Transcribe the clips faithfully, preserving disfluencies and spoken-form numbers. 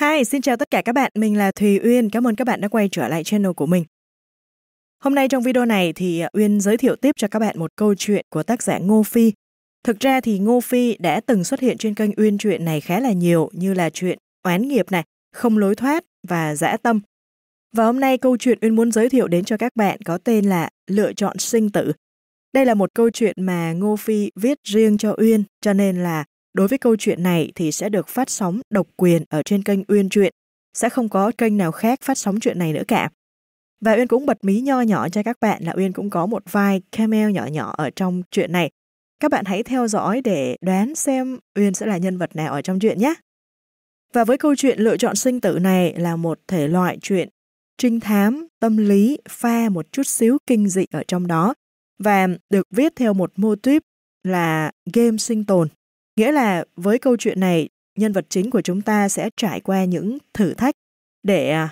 Hi, xin chào tất cả các bạn, mình là Thùy Uyên, cảm ơn các bạn đã quay trở lại channel của mình. Hôm nay trong video này thì Uyên giới thiệu tiếp cho các bạn một câu chuyện của tác giả Ngô Phi. Thực ra thì Ngô Phi đã từng xuất hiện trên kênh Uyên Truyện này khá là nhiều, như là chuyện Oán Nghiệp này, Không Lối Thoát và Dã Tâm. Và hôm nay câu chuyện Uyên muốn giới thiệu đến cho các bạn có tên là Lựa Chọn Sinh Tử. Đây là một câu chuyện mà Ngô Phi viết riêng cho Uyên, cho nên là đối với câu chuyện này thì sẽ được phát sóng độc quyền ở trên kênh Uyên Truyện. Sẽ không có kênh nào khác phát sóng chuyện này nữa cả. Và Uyên cũng bật mí nho nhỏ cho các bạn là Uyên cũng có một vai cameo nhỏ nhỏ ở trong chuyện này. Các bạn hãy theo dõi để đoán xem Uyên sẽ là nhân vật nào ở trong chuyện nhé. Và với câu chuyện Lựa Chọn Sinh Tử này là một thể loại chuyện trinh thám, tâm lý, pha một chút xíu kinh dị ở trong đó. Và được viết theo một mô típ là game sinh tồn. Nghĩa là với câu chuyện này, nhân vật chính của chúng ta sẽ trải qua những thử thách để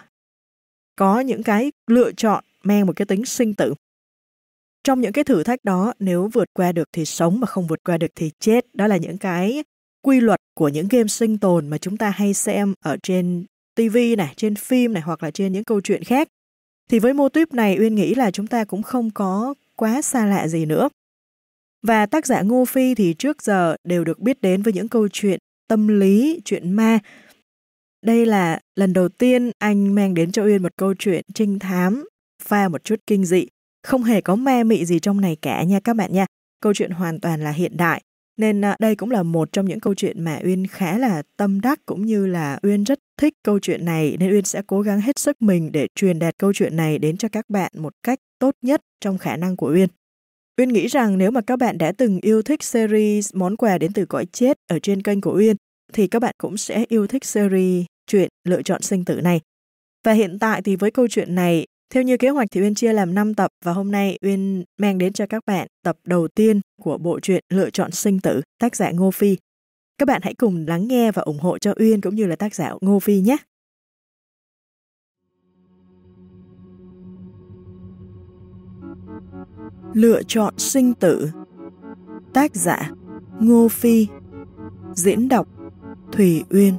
có những cái lựa chọn mang một cái tính sinh tử. Trong những cái thử thách đó, nếu vượt qua được thì sống mà không vượt qua được thì chết. Đó là những cái quy luật của những game sinh tồn mà chúng ta hay xem ở trên ti vi này, trên phim này hoặc là trên những câu chuyện khác. Thì với mô típ này, Uyên nghĩ là chúng ta cũng không có quá xa lạ gì nữa. Và tác giả Ngô Phi thì trước giờ đều được biết đến với những câu chuyện tâm lý, chuyện ma. Đây là lần đầu tiên anh mang đến cho Uyên một câu chuyện trinh thám, pha một chút kinh dị. Không hề có ma mị gì trong này cả nha các bạn nha. Câu chuyện hoàn toàn là hiện đại. Nên đây cũng là một trong những câu chuyện mà Uyên khá là tâm đắc, cũng như là Uyên rất thích câu chuyện này. Nên Uyên sẽ cố gắng hết sức mình để truyền đạt câu chuyện này đến cho các bạn một cách tốt nhất trong khả năng của Uyên. Uyên nghĩ rằng nếu mà các bạn đã từng yêu thích series Món Quà Đến Từ Cõi Chết ở trên kênh của Uyên, thì các bạn cũng sẽ yêu thích series chuyện Lựa Chọn Sinh Tử này. Và hiện tại thì với câu chuyện này, theo như kế hoạch thì Uyên chia làm năm tập, và hôm nay Uyên mang đến cho các bạn tập đầu tiên của bộ truyện Lựa Chọn Sinh Tử, tác giả Ngô Phi. Các bạn hãy cùng lắng nghe và ủng hộ cho Uyên cũng như là tác giả Ngô Phi nhé. Lựa Chọn Sinh Tử, tác giả Ngô Phi, diễn đọc Thùy Uyên.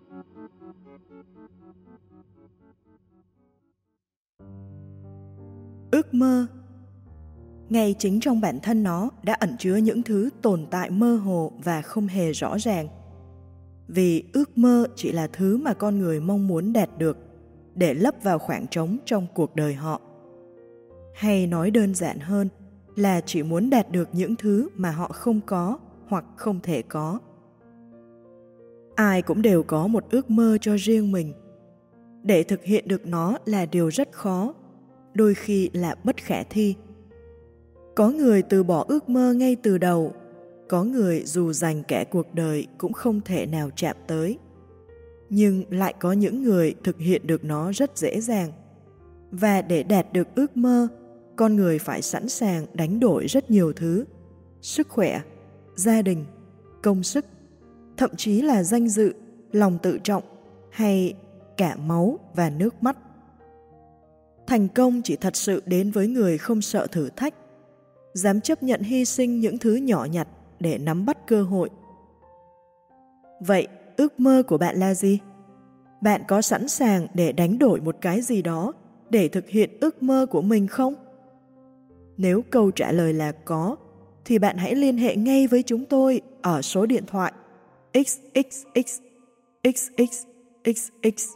Ước mơ. Ngay chính trong bản thân nó đã ẩn chứa những thứ tồn tại mơ hồ và không hề rõ ràng. Vì ước mơ chỉ là thứ mà con người mong muốn đạt được để lấp vào khoảng trống trong cuộc đời họ. Hay nói đơn giản hơn là chỉ muốn đạt được những thứ mà họ không có hoặc không thể có. Ai cũng đều có một ước mơ cho riêng mình. Để thực hiện được nó là điều rất khó, đôi khi là bất khả thi. Có người từ bỏ ước mơ ngay từ đầu, có người dù dành cả cuộc đời cũng không thể nào chạm tới. Nhưng lại có những người thực hiện được nó rất dễ dàng. Và để đạt được ước mơ, con người phải sẵn sàng đánh đổi rất nhiều thứ: sức khỏe, gia đình, công sức, thậm chí là danh dự, lòng tự trọng hay cả máu và nước mắt. Thành công chỉ thật sự đến với người không sợ thử thách, dám chấp nhận hy sinh những thứ nhỏ nhặt để nắm bắt cơ hội. Vậy, ước mơ của bạn là gì? Bạn có sẵn sàng để đánh đổi một cái gì đó để thực hiện ước mơ của mình không? Nếu câu trả lời là có, thì bạn hãy liên hệ ngay với chúng tôi ở số điện thoại x x x x x x x.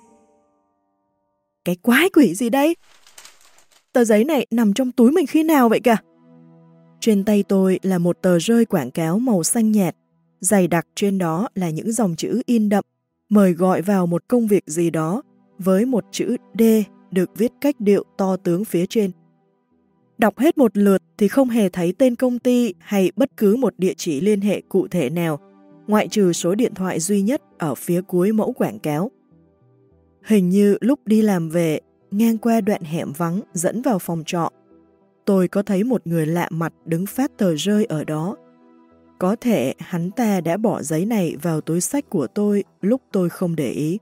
Cái quái quỷ gì đây? Tờ giấy này nằm trong túi mình khi nào vậy cả? Trên tay tôi là một tờ rơi quảng cáo màu xanh nhạt, dày đặc trên đó là những dòng chữ in đậm, mời gọi vào một công việc gì đó, với một chữ D được viết cách điệu to tướng phía trên. Đọc hết một lượt thì không hề thấy tên công ty hay bất cứ một địa chỉ liên hệ cụ thể nào, ngoại trừ số điện thoại duy nhất ở phía cuối mẫu quảng cáo. Hình như lúc đi làm về, ngang qua đoạn hẻm vắng dẫn vào phòng trọ, tôi có thấy một người lạ mặt đứng phát tờ rơi ở đó. Có thể hắn ta đã bỏ giấy này vào túi xách của tôi lúc tôi không để ý.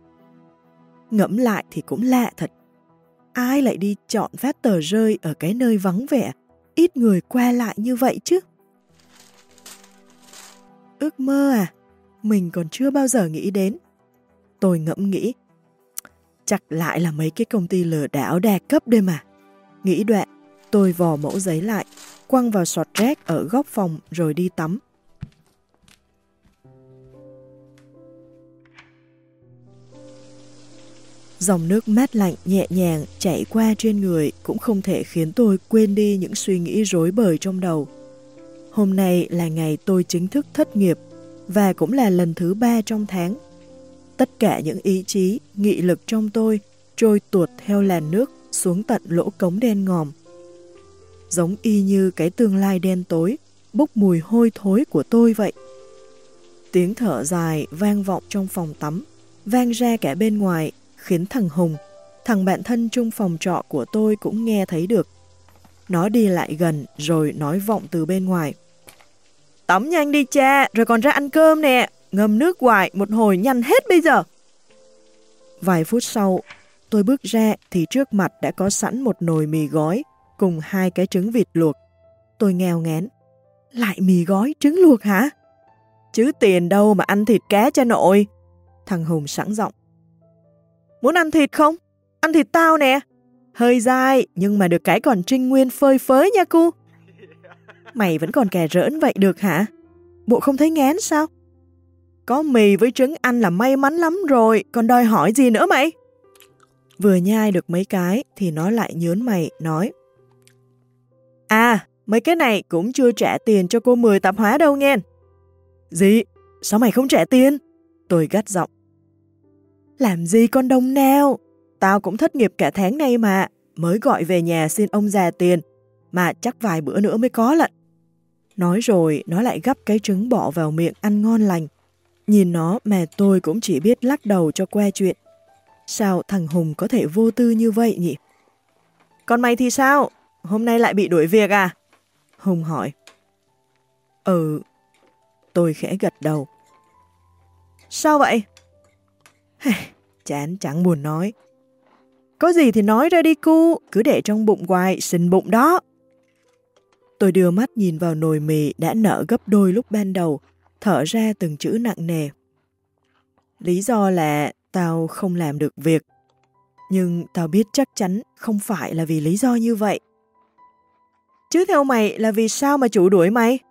Ngẫm lại thì cũng lạ thật. Ai lại đi chọn phát tờ rơi ở cái nơi vắng vẻ, ít người qua lại như vậy chứ? Ước mơ à? Mình còn chưa bao giờ nghĩ đến. Tôi ngẫm nghĩ, chắc lại là mấy cái công ty lừa đảo đa cấp đây mà. Nghĩ đoạn, tôi vò mẫu giấy lại, quăng vào sọt rác ở góc phòng rồi đi tắm. Dòng nước mát lạnh nhẹ nhàng chảy qua trên người cũng không thể khiến tôi quên đi những suy nghĩ rối bời trong đầu. Hôm nay là ngày tôi chính thức thất nghiệp và cũng là lần thứ ba trong tháng. Tất cả những ý chí, nghị lực trong tôi trôi tuột theo làn nước xuống tận lỗ cống đen ngòm. Giống y như cái tương lai đen tối, bốc mùi hôi thối của tôi vậy. Tiếng thở dài vang vọng trong phòng tắm, vang ra cả bên ngoài, khiến thằng Hùng, thằng bạn thân chung phòng trọ của tôi cũng nghe thấy được. Nó đi lại gần rồi nói vọng từ bên ngoài. Tắm nhanh đi cha, rồi còn ra ăn cơm nè, ngâm nước hoài một hồi nhanh hết bây giờ. Vài phút sau, tôi bước ra thì trước mặt đã có sẵn một nồi mì gói cùng hai cái trứng vịt luộc. Tôi nghèo ngán. Lại mì gói, trứng luộc hả? Chứ tiền đâu mà ăn thịt cá cha nội. Thằng Hùng sẵn giọng. Muốn ăn thịt không? Ăn thịt tao nè. Hơi dai, nhưng mà được cái còn trinh nguyên phơi phới nha cu. Mày vẫn còn kè rỡn vậy được hả? Bộ không thấy ngán sao? Có mì với trứng ăn là may mắn lắm rồi, còn đòi hỏi gì nữa mày? Vừa nhai được mấy cái thì nó lại nhớn mày, nói. À, mấy cái này cũng chưa trả tiền cho cô mười tạp hóa đâu nghe. Gì? Sao mày không trả tiền? Tôi gắt giọng. Làm gì con đông nào? Tao cũng thất nghiệp cả tháng nay mà, mới gọi về nhà xin ông già tiền, mà chắc vài bữa nữa mới có lận. Nói rồi nó lại gắp cái trứng bỏ vào miệng ăn ngon lành. Nhìn nó mà tôi cũng chỉ biết lắc đầu cho qua chuyện. Sao thằng Hùng có thể vô tư như vậy nhỉ? Còn mày thì sao? Hôm nay lại bị đuổi việc à? Hùng hỏi. Ừ. Tôi khẽ gật đầu. Sao vậy? Chán chẳng buồn nói. Có gì thì nói ra đi cu, cứ để trong bụng hoài, sình bụng đó. Tôi đưa mắt nhìn vào nồi mì đã nở gấp đôi lúc ban đầu, thở ra từng chữ nặng nề. Lý do là tao không làm được việc, nhưng tao biết chắc chắn không phải là vì lý do như vậy. Chứ theo mày là vì sao mà chủ đuổi mày?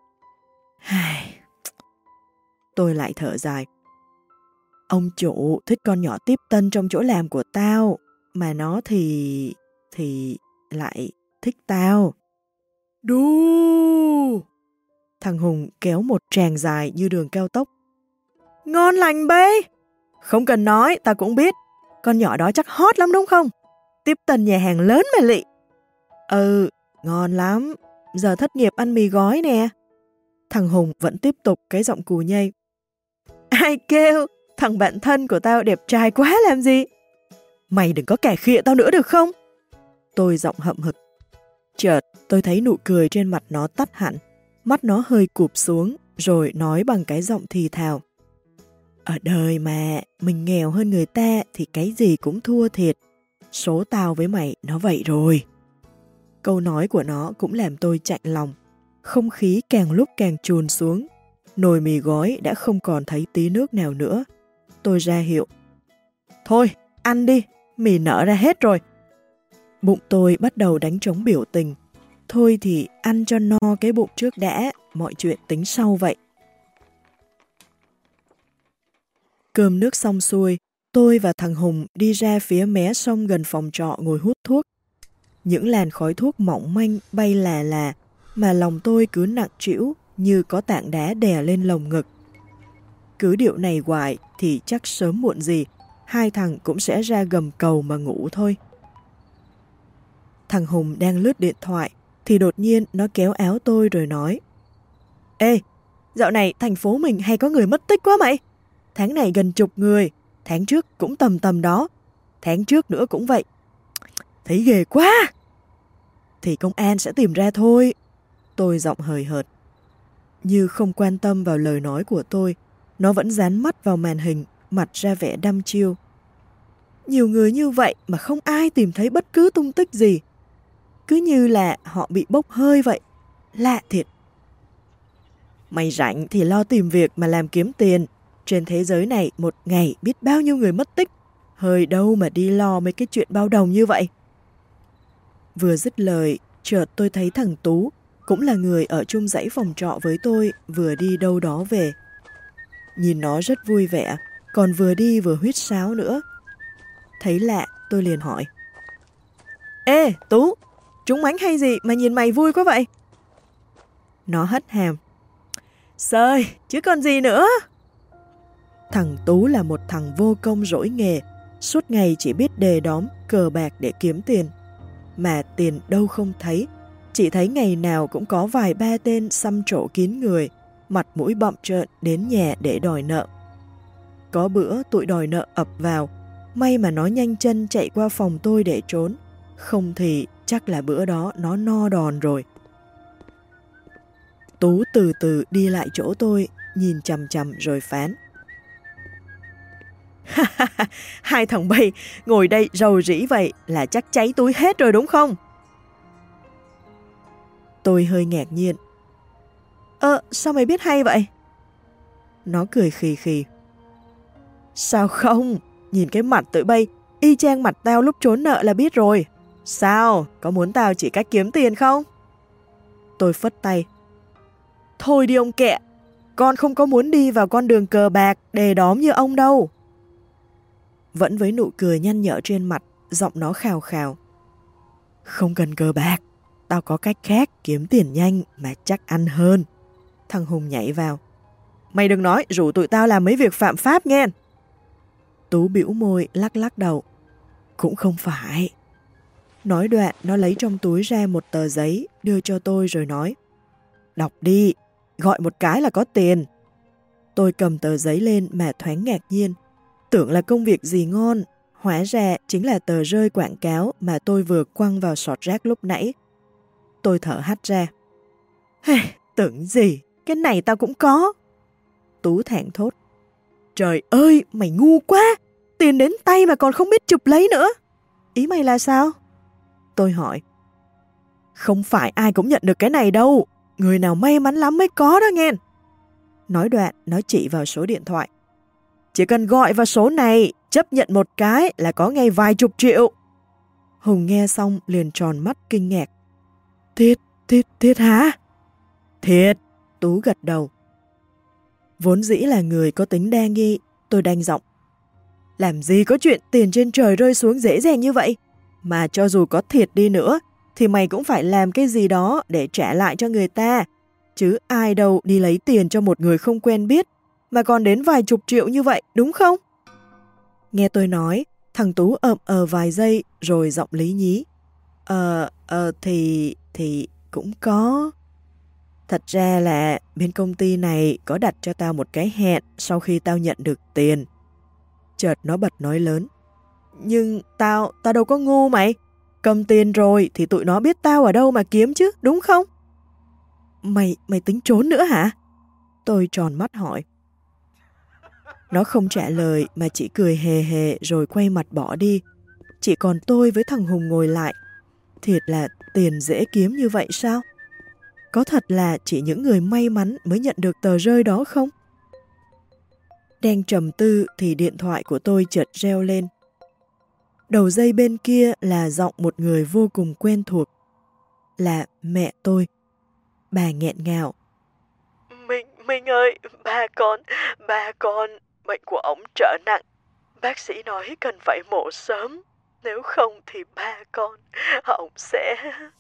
Tôi lại thở dài. Ông chủ thích con nhỏ tiếp tân trong chỗ làm của tao, mà nó thì... thì lại thích tao. Đu! Thằng Hùng kéo một tràng dài như đường cao tốc. Ngon lành bê! Không cần nói, tao cũng biết. Con nhỏ đó chắc hot lắm đúng không? Tiếp tân nhà hàng lớn mà lị. Ừ, ngon lắm. Giờ thất nghiệp ăn mì gói nè. Thằng Hùng vẫn tiếp tục cái giọng cù nhây. Ai kêu? Thằng bạn thân của tao đẹp trai quá làm gì? Mày đừng có kẻ khịa tao nữa được không? Tôi giọng hậm hực. Chợt tôi thấy nụ cười trên mặt nó tắt hẳn. Mắt nó hơi cụp xuống rồi nói bằng cái giọng thì thào. Ở đời mà mình nghèo hơn người ta thì cái gì cũng thua thiệt. Số tao với mày nó vậy rồi. Câu nói của nó cũng làm tôi chạnh lòng. Không khí càng lúc càng chùn xuống. Nồi mì gói đã không còn thấy tí nước nào nữa. Tôi ra hiệu. Thôi, ăn đi, mì nở ra hết rồi. Bụng tôi bắt đầu đánh trống biểu tình. Thôi thì ăn cho no cái bụng trước đã, mọi chuyện tính sau vậy. Cơm nước xong xuôi, tôi và thằng Hùng đi ra phía mé sông gần phòng trọ ngồi hút thuốc. Những làn khói thuốc mỏng manh bay là là, mà lòng tôi cứ nặng trĩu như có tảng đá đè lên lồng ngực. Cứ điệu này hoài thì chắc sớm muộn gì, hai thằng cũng sẽ ra gầm cầu mà ngủ thôi. Thằng Hùng đang lướt điện thoại, thì đột nhiên nó kéo áo tôi rồi nói. Ê, dạo này thành phố mình hay có người mất tích quá mày. Tháng này gần chục người, tháng trước cũng tầm tầm đó, tháng trước nữa cũng vậy. Thấy ghê quá. Thì công an sẽ tìm ra thôi. Tôi giọng hời hợt. Như không quan tâm vào lời nói của tôi, nó vẫn dán mắt vào màn hình, mặt ra vẻ đăm chiêu. Nhiều người như vậy mà không ai tìm thấy bất cứ tung tích gì. Cứ như là họ bị bốc hơi vậy. Lạ thiệt. Mày rảnh thì lo tìm việc mà làm kiếm tiền, Trên thế giới này một ngày biết bao nhiêu người mất tích, hơi đâu mà đi lo mấy cái chuyện bao đồng như vậy. Vừa dứt lời, chợt tôi thấy thằng Tú, cũng là người ở chung dãy phòng trọ với tôi, vừa đi đâu đó về. Nhìn nó rất vui vẻ, còn vừa đi vừa huýt sáo nữa. Thấy lạ, tôi liền hỏi. Ê, Tú, trúng mánh hay gì mà nhìn mày vui quá vậy? Nó hất hàm. Sơi, chứ còn gì nữa. Thằng Tú là một thằng vô công rỗi nghề, suốt ngày chỉ biết đề đóm, cờ bạc để kiếm tiền. Mà tiền đâu không thấy, chỉ thấy ngày nào cũng có vài ba tên xăm trổ kín người, mặt mũi bậm trợn đến nhà để đòi nợ. Có bữa tụi đòi nợ ập vào, may mà nó nhanh chân chạy qua phòng tôi để trốn, không thì chắc là bữa đó nó no đòn rồi. Tú từ từ đi lại chỗ tôi, nhìn chằm chằm rồi phán. Hai thằng bay ngồi đây rầu rĩ vậy là chắc cháy túi hết rồi đúng không? Tôi hơi ngạc nhiên. Ơ, sao mày biết hay vậy? Nó cười khì khì. Sao không? Nhìn cái mặt tụi bay, y chang mặt tao lúc trốn nợ là biết rồi. Sao? Có muốn tao chỉ cách kiếm tiền không? Tôi phất tay. Thôi đi ông kẹ, con không có muốn đi vào con đường cờ bạc, đề đóm như ông đâu. Vẫn với nụ cười nhăn nhở trên mặt, giọng nó khào khào. Không cần cờ bạc, tao có cách khác kiếm tiền nhanh mà chắc ăn hơn. Thằng Hùng nhảy vào. Mày đừng nói rủ tụi tao làm mấy việc phạm pháp nghe. Tú bĩu môi lắc lắc đầu. Cũng không phải. Nói đoạn nó lấy trong túi ra một tờ giấy đưa cho tôi rồi nói. Đọc đi, gọi một cái là có tiền. Tôi cầm tờ giấy lên mà thoáng ngạc nhiên. Tưởng là công việc gì ngon, hóa ra chính là tờ rơi quảng cáo mà tôi vừa quăng vào sọt rác lúc nãy. Tôi thở hắt ra. Hey, tưởng gì, cái này tao cũng có. Tú thảng thốt. Trời ơi, mày ngu quá, tiền đến tay mà còn không biết chụp lấy nữa. Ý mày là sao? Tôi hỏi. Không phải ai cũng nhận được cái này đâu, người nào may mắn lắm mới có đó nghe. Nói đoạn, nó chỉ vào số điện thoại. Chỉ cần gọi vào số này, chấp nhận một cái là có ngay vài chục triệu. Hùng nghe xong liền tròn mắt kinh ngạc. Thiệt, thiệt, thiệt hả? Thiệt, Tú gật đầu. Vốn dĩ là người có tính đa nghi, tôi đanh giọng. Làm gì có chuyện tiền trên trời rơi xuống dễ dàng như vậy? Mà cho dù có thiệt đi nữa, thì mày cũng phải làm cái gì đó để trả lại cho người ta. Chứ ai đâu đi lấy tiền cho một người không quen biết, mà còn đến vài chục triệu như vậy, đúng không? Nghe tôi nói, thằng Tú ậm ờ vài giây rồi giọng lý nhí. Ờ, ờ, thì, thì cũng có. Thật ra là bên công ty này có đặt cho tao một cái hẹn sau khi tao nhận được tiền. Chợt nó bật nói lớn. Nhưng tao, tao đâu có ngu mày. Cầm tiền rồi thì tụi nó biết tao ở đâu mà kiếm chứ, đúng không? Mày, mày tính trốn nữa hả? Tôi tròn mắt hỏi. Nó không trả lời mà chỉ cười hề hề rồi quay mặt bỏ đi. Chỉ còn tôi với thằng Hùng ngồi lại. Thiệt là tiền dễ kiếm như vậy sao? Có thật là chỉ những người may mắn mới nhận được tờ rơi đó không? Đang trầm tư thì điện thoại của tôi chợt reo lên. Đầu dây bên kia là giọng một người vô cùng quen thuộc. Là mẹ tôi. Bà nghẹn ngào. Minh, Minh ơi, ba con, ba con, bệnh của ông trở nặng. Bác sĩ nói cần phải mổ sớm, nếu không thì ba con, ông sẽ...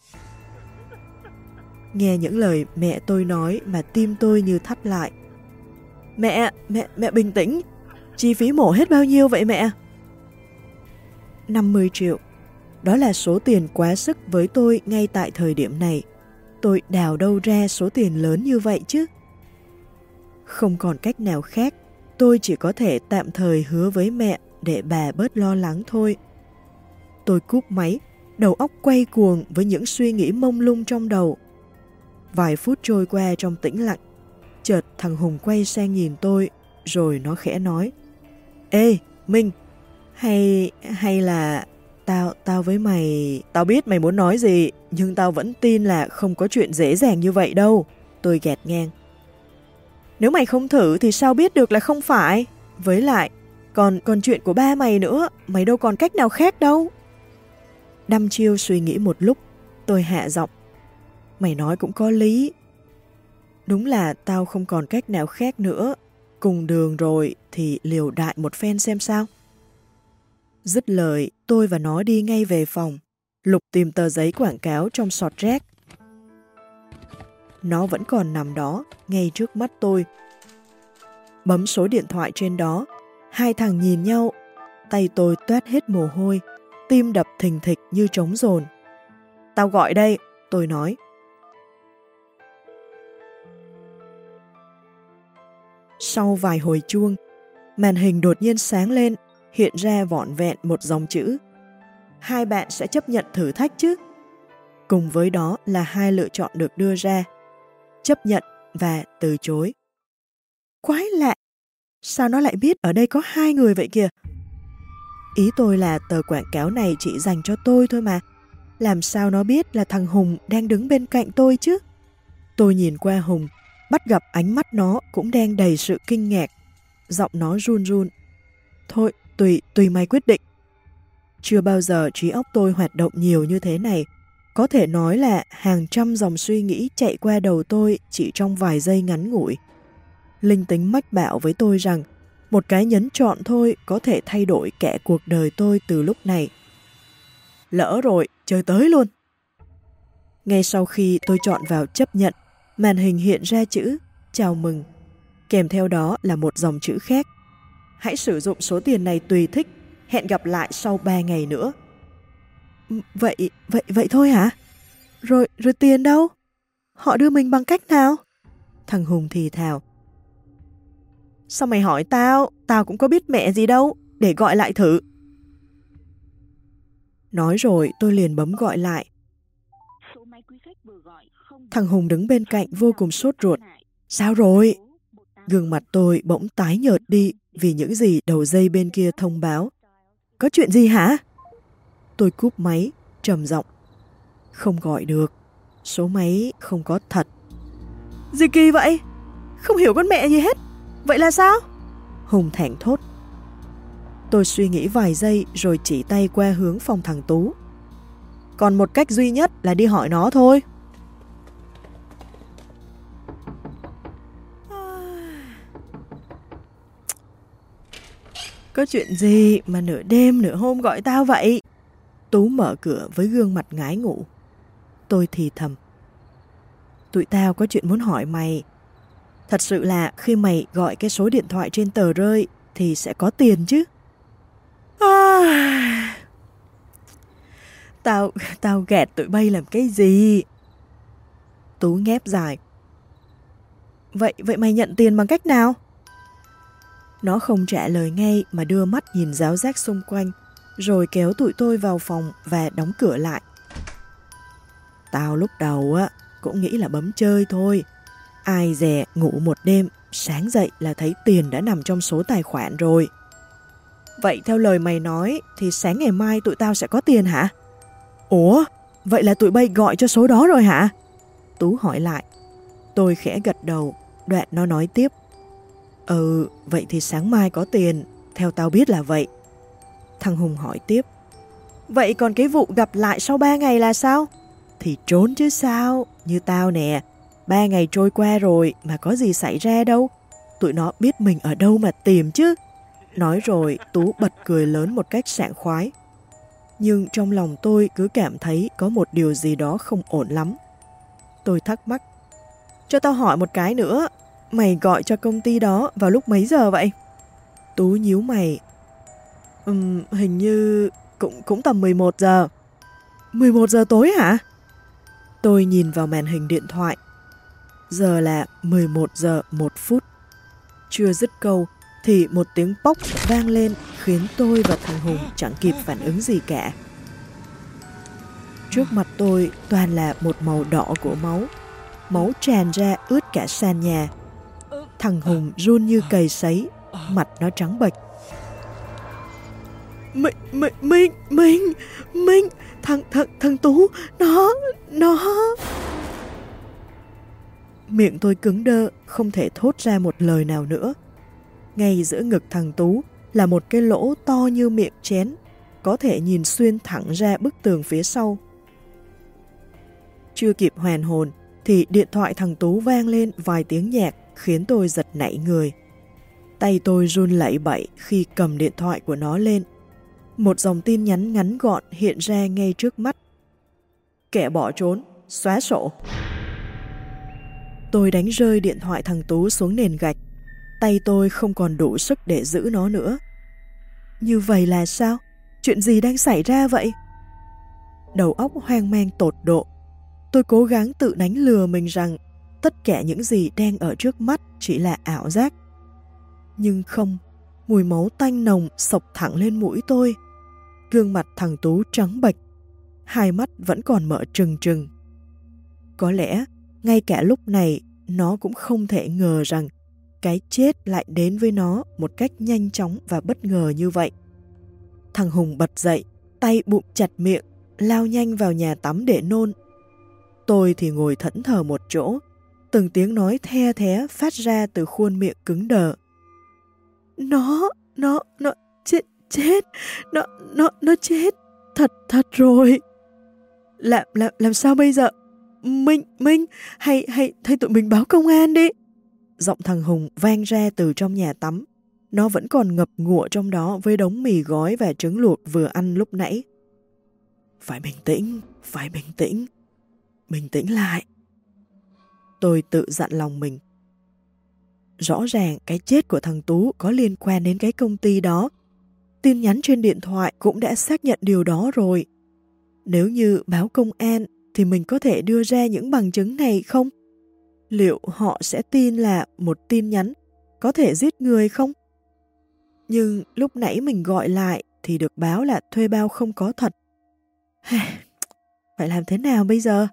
Nghe những lời mẹ tôi nói mà tim tôi như thắt lại. Mẹ, mẹ, mẹ bình tĩnh, chi phí mổ hết bao nhiêu vậy mẹ? năm mươi triệu, đó là số tiền quá sức với tôi ngay tại thời điểm này. Tôi đào đâu ra số tiền lớn như vậy chứ? Không còn cách nào khác, tôi chỉ có thể tạm thời hứa với mẹ để bà bớt lo lắng thôi. Tôi cúp máy, đầu óc quay cuồng với những suy nghĩ mông lung trong đầu. Vài phút trôi qua trong tĩnh lặng, chợt thằng Hùng quay sang nhìn tôi, rồi nó khẽ nói. Ê, Minh, hay, hay là tao, tao với mày... Tao biết mày muốn nói gì, nhưng tao vẫn tin là không có chuyện dễ dàng như vậy đâu. Tôi gạt ngang. Nếu mày không thử thì sao biết được là không phải? Với lại, còn còn chuyện của ba mày nữa, mày đâu còn cách nào khác đâu. Đăm chiêu suy nghĩ một lúc, tôi hạ giọng. Mày nói cũng có lý. Đúng là tao không còn cách nào khác nữa. Cùng đường rồi thì liều đại một phen xem sao. Dứt lời, tôi và nó đi ngay về phòng, lục tìm tờ giấy quảng cáo trong sọt rác. Nó vẫn còn nằm đó, ngay trước mắt tôi. Bấm số điện thoại trên đó, hai thằng nhìn nhau, tay tôi toát hết mồ hôi, tim đập thình thịch như trống dồn. Tao gọi đây, tôi nói. Sau vài hồi chuông, màn hình đột nhiên sáng lên, hiện ra vỏn vẹn một dòng chữ. Hai bạn sẽ chấp nhận thử thách chứ? Cùng với đó là hai lựa chọn được đưa ra. Chấp nhận và từ chối. Quái lạ, sao nó lại biết ở đây có hai người vậy kìa? Ý tôi là tờ quảng cáo này chỉ dành cho tôi thôi mà. Làm sao nó biết là thằng Hùng đang đứng bên cạnh tôi chứ? Tôi nhìn qua Hùng, bắt gặp ánh mắt nó cũng đang đầy sự kinh ngạc. Giọng nó run run. Thôi, tùy, tùy mày quyết định. Chưa bao giờ trí óc tôi hoạt động nhiều như thế này. Có thể nói là hàng trăm dòng suy nghĩ chạy qua đầu tôi chỉ trong vài giây ngắn ngủi. Linh tính mách bảo với tôi rằng một cái nhấn chọn thôi có thể thay đổi cả cuộc đời tôi từ lúc này. Lỡ rồi, chơi tới luôn. Ngay sau khi tôi chọn vào chấp nhận, màn hình hiện ra chữ chào mừng. Kèm theo đó là một dòng chữ khác. Hãy sử dụng số tiền này tùy thích, hẹn gặp lại sau ba ngày nữa. Vậy, vậy, vậy thôi hả? Rồi, rồi tiền đâu? Họ đưa mình bằng cách nào? Thằng Hùng thì thào. Sao mày hỏi tao? Tao cũng có biết mẹ gì đâu, để gọi lại thử. Nói rồi tôi liền bấm gọi lại. Thằng Hùng đứng bên cạnh vô cùng sốt ruột. Sao rồi? Gương mặt tôi bỗng tái nhợt đi vì những gì đầu dây bên kia thông báo. Có chuyện gì hả? Tôi cúp máy, trầm giọng. Không gọi được. Số máy không có thật. Gì kỳ vậy? Không hiểu con mẹ gì hết. Vậy là sao? Hùng thảng thốt. Tôi suy nghĩ vài giây rồi chỉ tay qua hướng phòng thằng Tú. Còn một cách duy nhất là đi hỏi nó thôi. Có chuyện gì mà nửa đêm nửa hôm gọi tao vậy? Tú mở cửa với gương mặt ngái ngủ. Tôi thì thầm. Tụi tao có chuyện muốn hỏi mày. Thật sự là khi mày gọi cái số điện thoại trên tờ rơi thì sẽ có tiền chứ? À... Tao, tao gạt tụi bay làm cái gì? Tú ngáp dài. Vậy, vậy mày nhận tiền bằng cách nào? Nó không trả lời ngay mà đưa mắt nhìn ráo rác xung quanh, rồi kéo tụi tôi vào phòng và đóng cửa lại. Tao lúc đầu á cũng nghĩ là bấm chơi thôi. Ai dè ngủ một đêm, sáng dậy là thấy tiền đã nằm trong số tài khoản rồi. Vậy theo lời mày nói thì sáng ngày mai tụi tao sẽ có tiền hả? Ủa, vậy là tụi bay gọi cho số đó rồi hả? Tú hỏi lại. Tôi khẽ gật đầu, đoạn nó nói tiếp. Ừ, vậy thì sáng mai có tiền, theo tao biết là vậy. Thằng Hùng hỏi tiếp. Vậy còn cái vụ gặp lại sau ba ngày là sao? Thì trốn chứ sao, như tao nè. Ba ngày trôi qua rồi mà có gì xảy ra đâu. Tụi nó biết mình ở đâu mà tìm chứ. Nói rồi Tú bật cười lớn một cách sảng khoái. Nhưng trong lòng tôi cứ cảm thấy có một điều gì đó không ổn lắm. Tôi thắc mắc. Cho tao hỏi một cái nữa. Mày gọi cho công ty đó vào lúc mấy giờ vậy? Tú nhíu mày. Ừm, hình như cũng, cũng tầm mười một giờ. mười một giờ tối hả? Tôi nhìn vào màn hình điện thoại. Giờ là mười một giờ một phút. Chưa dứt câu thì một tiếng pốc vang lên khiến tôi và thằng Hùng chẳng kịp phản ứng gì cả. Trước mặt tôi toàn là một màu đỏ của máu. Máu tràn ra ướt cả sàn nhà. Thằng Hùng run như cầy sấy, mặt nó trắng bệch. Minh, Minh, Minh, Minh, Minh, thằng, thằng, thằng Tú, nó, nó... Miệng tôi cứng đơ, không thể thốt ra một lời nào nữa. Ngay giữa ngực thằng Tú là một cái lỗ to như miệng chén, có thể nhìn xuyên thẳng ra bức tường phía sau. Chưa kịp hoàn hồn thì điện thoại thằng Tú vang lên vài tiếng nhạc khiến tôi giật nảy người. Tay tôi run lẩy bẩy khi cầm điện thoại của nó lên. Một dòng tin nhắn ngắn gọn hiện ra ngay trước mắt. Kẻ bỏ trốn, xóa sổ. Tôi đánh rơi điện thoại thằng Tú xuống nền gạch. Tay tôi không còn đủ sức để giữ nó nữa. Như vậy là sao? Chuyện gì đang xảy ra vậy? Đầu óc hoang mang tột độ. Tôi cố gắng tự đánh lừa mình rằng tất cả những gì đang ở trước mắt chỉ là ảo giác. Nhưng không, mùi máu tanh nồng xộc thẳng lên mũi tôi. Gương mặt thằng Tú trắng bệch, hai mắt vẫn còn mở trừng trừng. Có lẽ, ngay cả lúc này, nó cũng không thể ngờ rằng cái chết lại đến với nó một cách nhanh chóng và bất ngờ như vậy. Thằng Hùng bật dậy, tay bụm chặt miệng, lao nhanh vào nhà tắm để nôn. Tôi thì ngồi thẫn thờ một chỗ, từng tiếng nói the thé phát ra từ khuôn miệng cứng đờ. Nó, nó, nó chết, chết, nó, nó, nó chết, thật, thật rồi. Làm, làm, làm sao bây giờ? Minh, Minh, hay, hay, hay tụi mình báo công an đi. Giọng thằng Hùng vang ra từ trong nhà tắm. Nó vẫn còn ngập ngụa trong đó với đống mì gói và trứng luộc vừa ăn lúc nãy. Phải bình tĩnh, phải bình tĩnh. Bình tĩnh lại. Tôi tự dặn lòng mình. Rõ ràng cái chết của thằng Tú có liên quan đến cái công ty đó. Tin nhắn trên điện thoại cũng đã xác nhận điều đó rồi. Nếu như báo công an thì mình có thể đưa ra những bằng chứng này không? Liệu họ sẽ tin là một tin nhắn có thể giết người không? Nhưng lúc nãy mình gọi lại thì được báo là thuê bao không có thật. Phải làm thế nào bây giờ?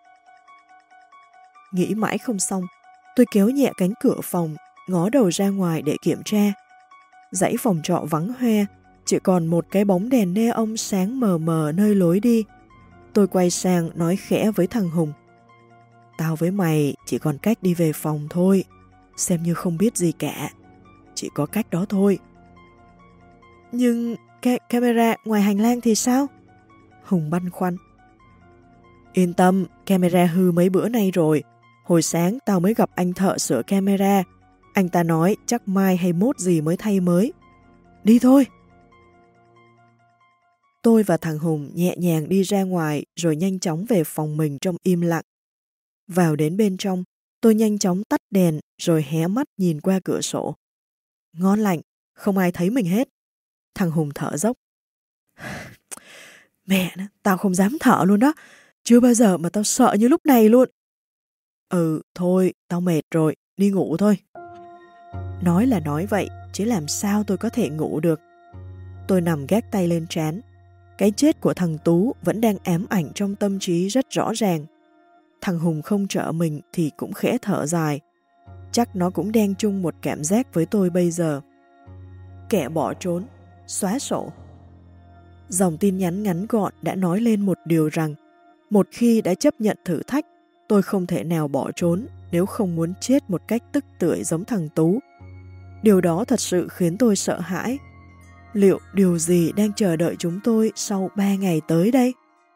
Nghĩ mãi không xong, tôi kéo nhẹ cánh cửa phòng, ngó đầu ra ngoài để kiểm tra. Dãy phòng trọ vắng hoe, chỉ còn một cái bóng đèn neon sáng mờ mờ nơi lối đi. Tôi quay sang nói khẽ với thằng Hùng. Tao với mày chỉ còn cách đi về phòng thôi, xem như không biết gì cả. Chỉ có cách đó thôi. Nhưng ca- camera ngoài hành lang thì sao? Hùng băn khoăn. Yên tâm, camera hư mấy bữa nay rồi. Hồi sáng tao mới gặp anh thợ sửa camera. Anh ta nói chắc mai hay mốt gì mới thay mới. Đi thôi. Tôi và thằng Hùng nhẹ nhàng đi ra ngoài rồi nhanh chóng về phòng mình trong im lặng. Vào đến bên trong, tôi nhanh chóng tắt đèn rồi hé mắt nhìn qua cửa sổ. Ngon lành, không ai thấy mình hết. Thằng Hùng thở dốc. Mẹ, tao không dám thở luôn đó. Chưa bao giờ mà tao sợ như lúc này luôn. Ừ, thôi, tao mệt rồi, đi ngủ thôi. Nói là nói vậy, chứ làm sao tôi có thể ngủ được. Tôi nằm gác tay lên trán. Cái chết của thằng Tú vẫn đang ám ảnh trong tâm trí rất rõ ràng. Thằng Hùng không trợ mình thì cũng khẽ thở dài. Chắc nó cũng đang chung một cảm giác với tôi bây giờ. Kẻ bỏ trốn, xóa sổ. Dòng tin nhắn ngắn gọn đã nói lên một điều rằng một khi đã chấp nhận thử thách, tôi không thể nào bỏ trốn nếu không muốn chết một cách tức tưởi giống thằng Tú. Điều đó thật sự khiến tôi sợ hãi. Liệu điều gì đang chờ đợi chúng tôi sau ba ngày tới đây?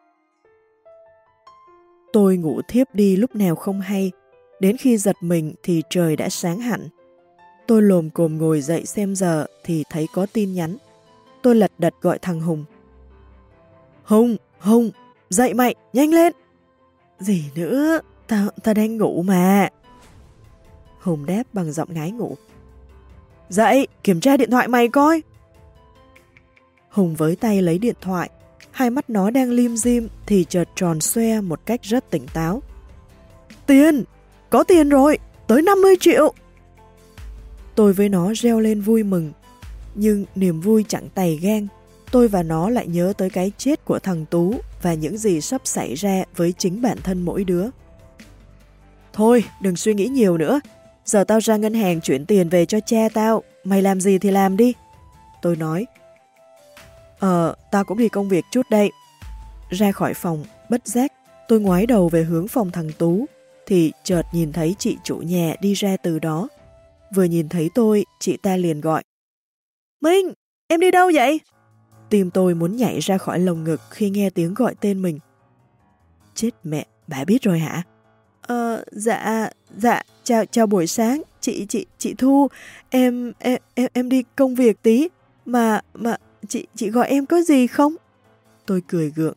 Tôi ngủ thiếp đi lúc nào không hay, đến khi giật mình thì trời đã sáng hẳn. Tôi lồm cồm ngồi dậy xem giờ thì thấy có tin nhắn. Tôi lật đật gọi thằng Hùng. Hùng, Hùng, dậy mày, nhanh lên! Gì nữa, tao, tao đang ngủ mà. Hùng đáp bằng giọng ngái ngủ. Dậy, kiểm tra điện thoại mày coi. Hùng với tay lấy điện thoại, hai mắt nó đang lim dim thì chợt tròn xoe một cách rất tỉnh táo. Tiền! Có tiền rồi! Tới năm mươi triệu! Tôi với nó reo lên vui mừng, nhưng niềm vui chẳng tày gan. Tôi và nó lại nhớ tới cái chết của thằng Tú và những gì sắp xảy ra với chính bản thân mỗi đứa. Thôi, đừng suy nghĩ nhiều nữa. Giờ tao ra ngân hàng chuyển tiền về cho cha tao. Mày làm gì thì làm đi. Tôi nói. Ờ, tao cũng đi công việc chút đây. Ra khỏi phòng, bất giác, tôi ngoái đầu về hướng phòng thằng Tú. thì chợt nhìn thấy chị chủ nhà đi ra từ đó. Vừa nhìn thấy tôi, chị ta liền gọi. Minh, em đi đâu vậy? Tim tôi muốn nhảy ra khỏi lồng ngực khi nghe tiếng gọi tên mình. Chết mẹ, bà biết rồi hả? Ờ, dạ, dạ, chào, chào buổi sáng, chị, chị, chị Thu, em, em, em, em đi công việc tí, mà, mà, chị, chị gọi em có gì không? Tôi cười gượng.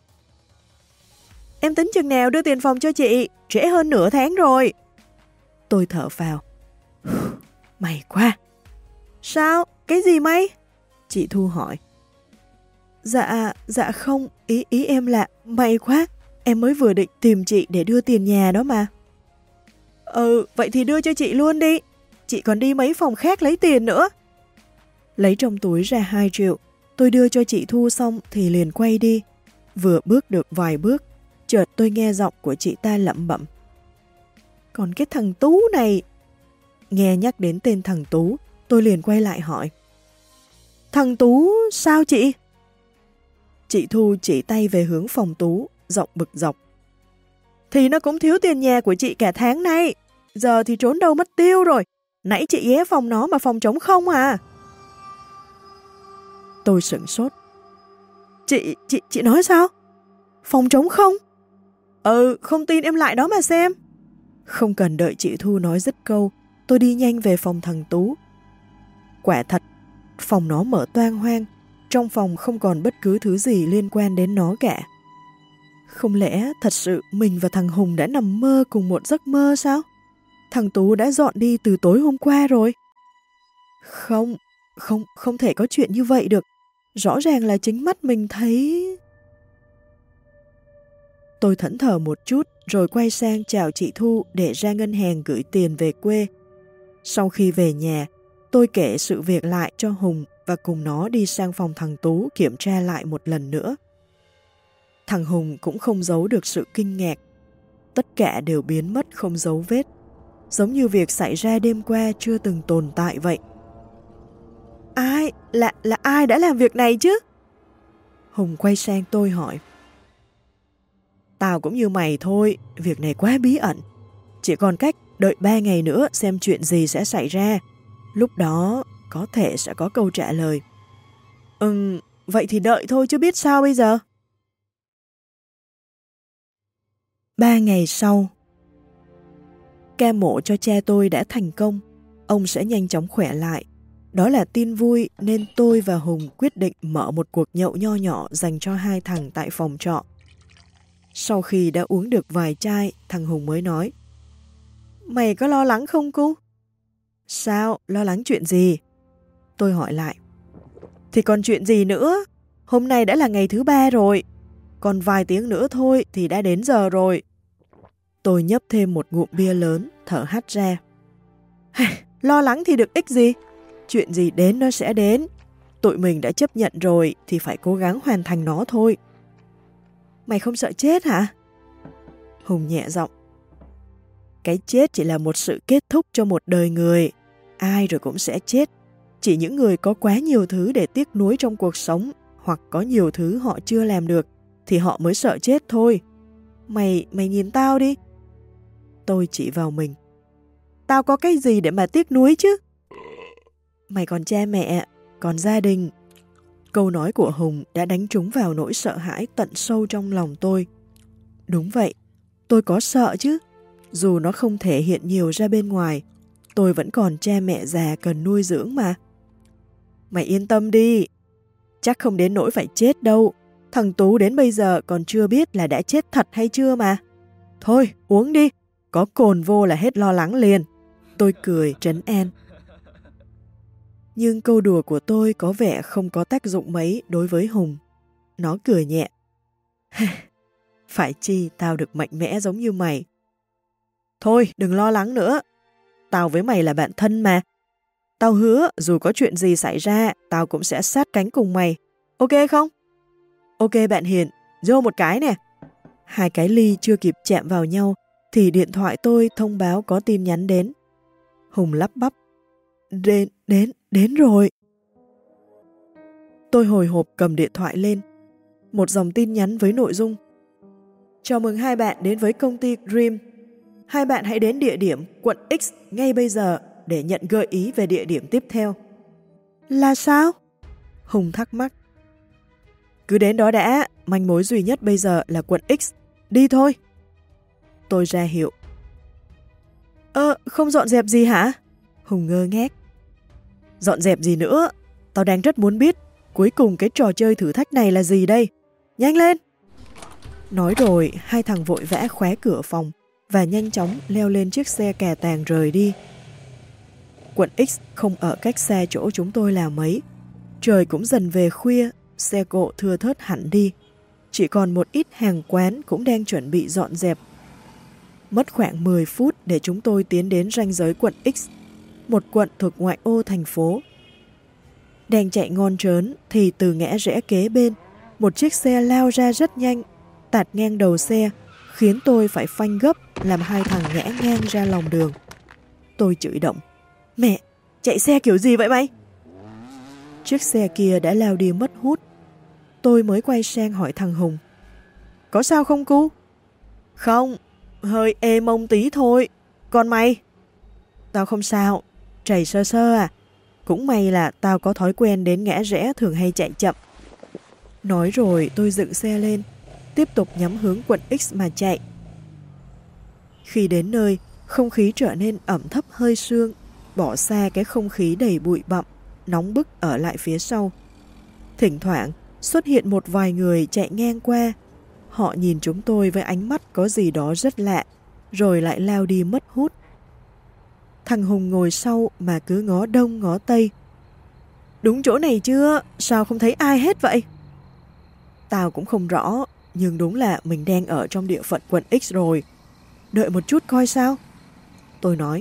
Em tính chừng nào đưa tiền phòng cho chị, trễ hơn nửa tháng rồi. Tôi thở phào. May quá. Sao? Cái gì may? Chị Thu hỏi. Dạ, dạ không, ý ý em là may quá, em mới vừa định tìm chị để đưa tiền nhà đó mà. Ừ, vậy thì đưa cho chị luôn đi, chị còn đi mấy phòng khác lấy tiền nữa. Lấy trong túi ra hai triệu, tôi đưa cho chị Thu xong thì liền quay đi. Vừa bước được vài bước, chợt tôi nghe giọng của chị ta lẩm bẩm. Còn cái thằng Tú này... Nghe nhắc đến tên thằng Tú, tôi liền quay lại hỏi. Thằng Tú sao chị? Chị Thu chỉ tay về hướng phòng Tú, giọng bực dọc. Thì nó cũng thiếu tiền nhà của chị cả tháng nay, giờ thì trốn đâu mất tiêu rồi, nãy chị ghé phòng nó mà phòng trống không à. Tôi sửng sốt. Chị, chị, chị nói sao? Phòng trống không? Ừ, không tin em lại đó mà xem. Không cần đợi chị Thu nói dứt câu, tôi đi nhanh về phòng thằng Tú. Quả thật, phòng nó mở toang hoang, trong phòng không còn bất cứ thứ gì liên quan đến nó cả. Không lẽ thật sự mình và thằng Hùng đã nằm mơ cùng một giấc mơ sao? Thằng Tú đã dọn đi từ tối hôm qua rồi. Không, không, không thể có chuyện như vậy được. Rõ ràng là chính mắt mình thấy... Tôi thẫn thờ một chút rồi quay sang chào chị Thu để ra ngân hàng gửi tiền về quê. Sau khi về nhà, tôi kể sự việc lại cho Hùng và cùng nó đi sang phòng thằng Tú kiểm tra lại một lần nữa. Thằng Hùng cũng không giấu được sự kinh ngạc. Tất cả đều biến mất không dấu vết, giống như việc xảy ra đêm qua chưa từng tồn tại vậy. Ai? Là, là ai đã làm việc này chứ? Hùng quay sang tôi hỏi. Tao cũng như mày thôi, việc này quá bí ẩn. Chỉ còn cách đợi ba ngày nữa xem chuyện gì sẽ xảy ra. Lúc đó có thể sẽ có câu trả lời. Ừm, vậy thì đợi thôi chứ biết sao bây giờ. Ba ngày sau, ca mổ cho cha tôi đã thành công. Ông sẽ nhanh chóng khỏe lại. Đó là tin vui nên tôi và Hùng quyết định mở một cuộc nhậu nho nhỏ dành cho hai thằng tại phòng trọ. Sau khi đã uống được vài chai, thằng Hùng mới nói. Mày có lo lắng không cu? Sao? Lo lắng chuyện gì? Tôi hỏi lại. Thì còn chuyện gì nữa? Hôm nay đã là ngày thứ ba rồi. Còn vài tiếng nữa thôi thì đã đến giờ rồi. Tôi nhấp thêm một ngụm bia lớn, thở hắt ra. Lo lắng thì được ích gì? Chuyện gì đến nó sẽ đến. Tụi mình đã chấp nhận rồi thì phải cố gắng hoàn thành nó thôi. Mày không sợ chết hả? Hùng nhẹ giọng. Cái chết chỉ là một sự kết thúc cho một đời người. Ai rồi cũng sẽ chết. Chỉ những người có quá nhiều thứ để tiếc nuối trong cuộc sống hoặc có nhiều thứ họ chưa làm được thì họ mới sợ chết thôi. Mày, mày nhìn tao đi. Tôi chỉ vào mình. Tao có cái gì để mà tiếc nuối chứ? Mày còn cha mẹ, còn gia đình. Câu nói của Hùng đã đánh trúng vào nỗi sợ hãi tận sâu trong lòng tôi. Đúng vậy, tôi có sợ chứ. Dù nó không thể hiện nhiều ra bên ngoài, tôi vẫn còn cha mẹ già cần nuôi dưỡng mà. Mày yên tâm đi, chắc không đến nỗi phải chết đâu. Thằng Tú đến bây giờ còn chưa biết là đã chết thật hay chưa mà. Thôi, uống đi, có cồn vô là hết lo lắng liền. Tôi cười trấn an. Nhưng câu đùa của tôi có vẻ không có tác dụng mấy đối với Hùng. Nó cười nhẹ. Phải chi tao được mạnh mẽ giống như mày. Thôi đừng lo lắng nữa. Tao với mày là bạn thân mà. Tao hứa dù có chuyện gì xảy ra, tao cũng sẽ sát cánh cùng mày. Ok không? Ok bạn Hiền, vô một cái nè. Hai cái ly chưa kịp chạm vào nhau thì điện thoại tôi thông báo có tin nhắn đến. Hùng lắp bắp. Đến, đến, đến rồi. Tôi hồi hộp cầm điện thoại lên. Một dòng tin nhắn với nội dung. Chào mừng hai bạn đến với công ty Dream. hai bạn hãy đến địa điểm quận X ngay bây giờ để nhận gợi ý về địa điểm tiếp theo. Là sao? Hùng thắc mắc. Cứ đến đó đã, manh mối duy nhất bây giờ là quận X. Đi thôi. Tôi ra hiệu. Ơ, không dọn dẹp gì hả? Hùng ngơ ngác. Dọn dẹp gì nữa? Tao đang rất muốn biết cuối cùng cái trò chơi thử thách này là gì đây. Nhanh lên! Nói rồi, hai thằng vội vã khóa cửa phòng và nhanh chóng leo lên chiếc xe cà tàng rời đi. Quận X không ở cách xa chỗ chúng tôi là mấy. Trời cũng dần về khuya, xe cộ thưa thớt hẳn đi. Chỉ còn một ít hàng quán cũng đang chuẩn bị dọn dẹp. Mất khoảng mười phút để chúng tôi tiến đến ranh giới quận X, một quận thuộc ngoại ô thành phố. Đang chạy ngon trớn thì từ ngã rẽ kế bên, một chiếc xe lao ra rất nhanh, tạt ngang đầu xe, khiến tôi phải phanh gấp làm hai thằng ngã ngang ra lòng đường. Tôi chửi động. Mẹ, chạy xe kiểu gì vậy mày? Chiếc xe kia đã lao đi mất hút. Tôi mới quay sang hỏi thằng Hùng. Có sao không cu? Không, hơi ê mông tí thôi. Còn mày? Tao không sao, trầy sơ sơ à. Cũng may là tao có thói quen đến ngã rẽ thường hay chạy chậm. Nói rồi tôi dựng xe lên, tiếp tục nhắm hướng quận X mà chạy. Khi đến nơi, không khí trở nên ẩm thấp hơi sương, bỏ xa cái không khí đầy bụi bặm, nóng bức ở lại phía sau. Thỉnh thoảng xuất hiện một vài người chạy ngang qua. Họ nhìn chúng tôi với ánh mắt có gì đó rất lạ, rồi lại lao đi mất hút. Thằng Hùng ngồi sau mà cứ ngó đông ngó tây. Đúng chỗ này chưa? Sao không thấy ai hết vậy? Tao cũng không rõ, nhưng đúng là mình đang ở trong địa phận quận X rồi. Đợi một chút coi sao. Tôi nói.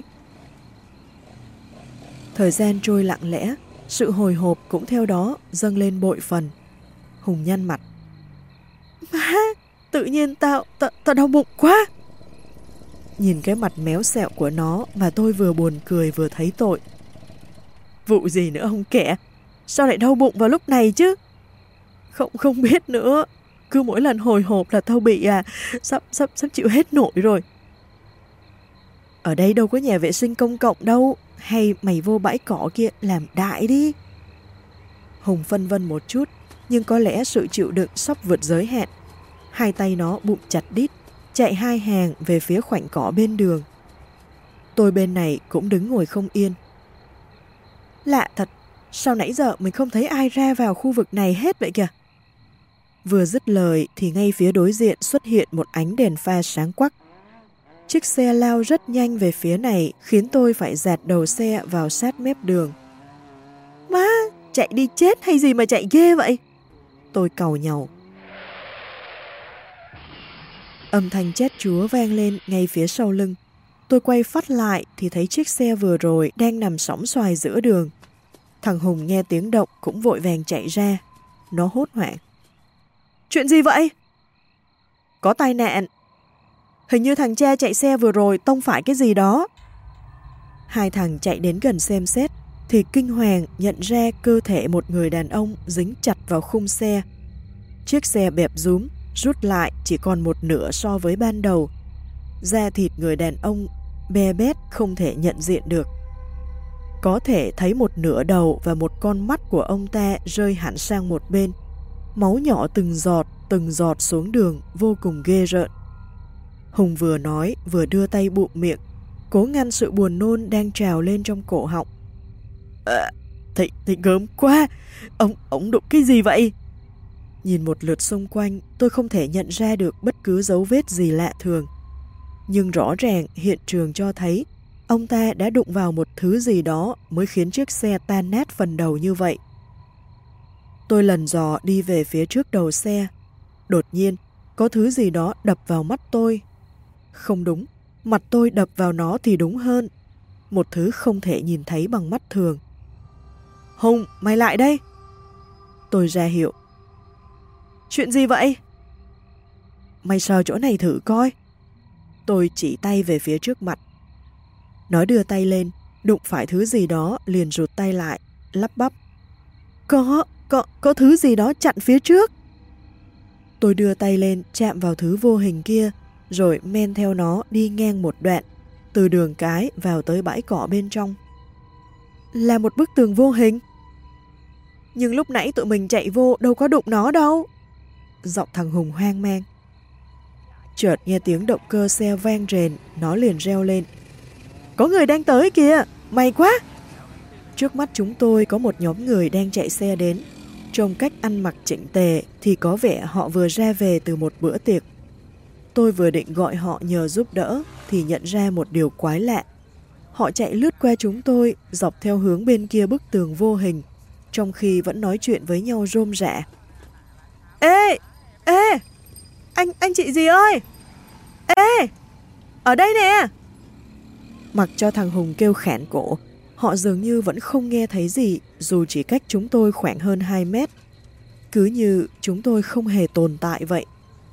Thời gian trôi lặng lẽ, sự hồi hộp cũng theo đó dâng lên bội phần. Hùng nhăn mặt. Má, tự nhiên tao, tao, tao đau bụng quá. Nhìn cái mặt méo xẹo của nó mà tôi vừa buồn cười vừa thấy tội. Vụ gì nữa không kẻ? Sao lại đau bụng vào lúc này chứ? Không không biết nữa. Cứ mỗi lần hồi hộp là tao bị à, sắp, sắp, sắp chịu hết nổi rồi. Ở đây đâu có nhà vệ sinh công cộng đâu. Hay mày vô bãi cỏ kia làm đại đi. Hùng phân vân một chút, nhưng có lẽ sự chịu đựng sắp vượt giới hạn. Hai tay nó bụng chặt đít, chạy hai hàng về phía khoảnh cỏ bên đường. Tôi bên này cũng đứng ngồi không yên. Lạ thật, sao nãy giờ mình không thấy ai ra vào khu vực này hết vậy kìa? Vừa dứt lời thì ngay phía đối diện xuất hiện một ánh đèn pha sáng quắc. Chiếc xe lao rất nhanh về phía này khiến tôi phải dạt đầu xe vào sát mép đường. Má, chạy đi chết hay gì mà chạy ghê vậy? Tôi càu nhàu. Âm thanh chét chúa vang lên ngay phía sau lưng. Tôi quay phát lại thì thấy chiếc xe vừa rồi đang nằm sõng xoài giữa đường. Thằng Hùng nghe tiếng động cũng vội vàng chạy ra. Nó hốt hoảng. Chuyện gì vậy? Có tai nạn. Hình như thằng cha chạy xe vừa rồi tông phải cái gì đó. Hai thằng chạy đến gần xem xét thì kinh hoàng nhận ra cơ thể một người đàn ông dính chặt vào khung xe. Chiếc xe bẹp rúm, rút lại chỉ còn một nửa so với ban đầu. Da thịt người đàn ông be bét không thể nhận diện được. Có thể thấy một nửa đầu và một con mắt của ông ta rơi hẳn sang một bên. Máu nhỏ từng giọt, từng giọt xuống đường vô cùng ghê rợn. Hùng vừa nói vừa đưa tay bụm miệng, cố ngăn sự buồn nôn đang trào lên trong cổ họng. À, Thầy, thầy gớm quá, ông, ông đụng cái gì vậy? Nhìn một lượt xung quanh, tôi không thể nhận ra được bất cứ dấu vết gì lạ thường. Nhưng rõ ràng hiện trường cho thấy ông ta đã đụng vào một thứ gì đó mới khiến chiếc xe tan nát phần đầu như vậy. Tôi lần dò đi về phía trước đầu xe. Đột nhiên, có thứ gì đó đập vào mắt tôi. Không đúng, mặt tôi đập vào nó thì đúng hơn. Một thứ không thể nhìn thấy bằng mắt thường. Hùng, mày lại đây. Tôi ra hiệu. Chuyện gì vậy? Mày sờ chỗ này thử coi. Tôi chỉ tay về phía trước mặt. Nó đưa tay lên, đụng phải thứ gì đó liền rụt tay lại, lắp bắp. Có, có, có thứ gì đó chặn phía trước. Tôi đưa tay lên chạm vào thứ vô hình kia, rồi men theo nó đi ngang một đoạn, từ đường cái vào tới bãi cỏ bên trong. Là một bức tường vô hình. Nhưng lúc nãy tụi mình chạy vô đâu có đụng nó đâu. Giọng thằng Hùng hoang mang. Chợt nghe tiếng động cơ xe vang rền, nó liền reo lên. Có người đang tới kìa, may quá. Trước mắt chúng tôi có một nhóm người đang chạy xe đến. Trông cách ăn mặc chỉnh tề thì có vẻ họ vừa ra về từ một bữa tiệc. Tôi vừa định gọi họ nhờ giúp đỡ thì nhận ra một điều quái lạ. Họ chạy lướt qua chúng tôi dọc theo hướng bên kia bức tường vô hình, trong khi vẫn nói chuyện với nhau rôm rả. Ê! Ê! Anh, anh chị gì ơi! Ê! Ở đây nè! Mặc cho thằng Hùng kêu khản cổ, họ dường như vẫn không nghe thấy gì dù chỉ cách chúng tôi khoảng hơn hai mét. Cứ như chúng tôi không hề tồn tại vậy.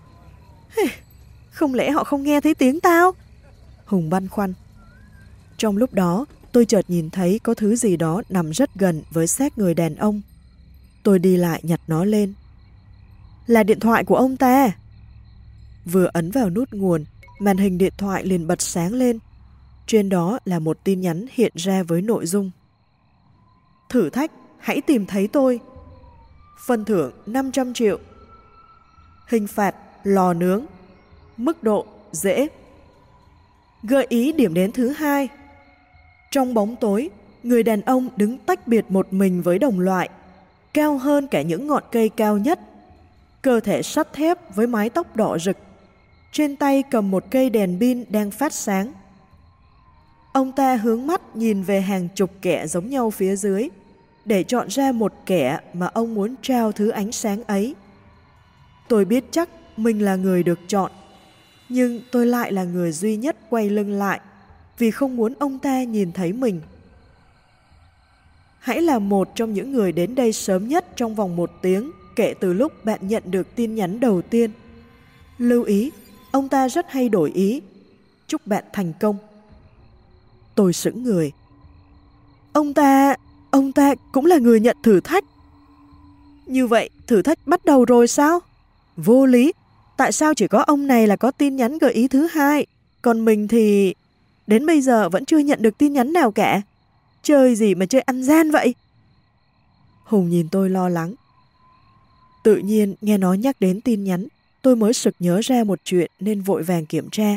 Không lẽ họ không nghe thấy tiếng tao? Hùng băn khoăn. Trong lúc đó, tôi chợt nhìn thấy có thứ gì đó nằm rất gần với xác người đàn ông. Tôi đi lại nhặt nó lên. Là điện thoại của ông ta. Vừa ấn vào nút nguồn, màn hình điện thoại liền bật sáng lên. Trên đó là một tin nhắn hiện ra với nội dung. Thử thách, hãy tìm thấy tôi. Phần thưởng năm trăm triệu. Hình phạt, lò nướng. Mức độ, dễ. Gợi ý điểm đến thứ hai. Trong bóng tối, người đàn ông đứng tách biệt một mình với đồng loại, cao hơn cả những ngọn cây cao nhất. Cơ thể sắt thép với mái tóc đỏ rực. Trên tay cầm một cây đèn pin đang phát sáng. Ông ta hướng mắt nhìn về hàng chục kẻ giống nhau phía dưới, để chọn ra một kẻ mà ông muốn trao thứ ánh sáng ấy. Tôi biết chắc mình là người được chọn, nhưng tôi lại là người duy nhất quay lưng lại, vì không muốn ông ta nhìn thấy mình. Hãy là một trong những người đến đây sớm nhất trong vòng một tiếng kể từ lúc bạn nhận được tin nhắn đầu tiên. Lưu ý, ông ta rất hay đổi ý. Chúc bạn thành công. Tôi sững người. Ông ta, ông ta cũng là người nhận thử thách. Như vậy, thử thách bắt đầu rồi sao? Vô lý, tại sao chỉ có ông này là có tin nhắn gợi ý thứ hai, còn mình thì đến bây giờ vẫn chưa nhận được tin nhắn nào cả. Chơi gì mà chơi ăn gian vậy? Hùng nhìn tôi lo lắng. Tự nhiên nghe nó nhắc đến tin nhắn, tôi mới sực nhớ ra một chuyện nên vội vàng kiểm tra.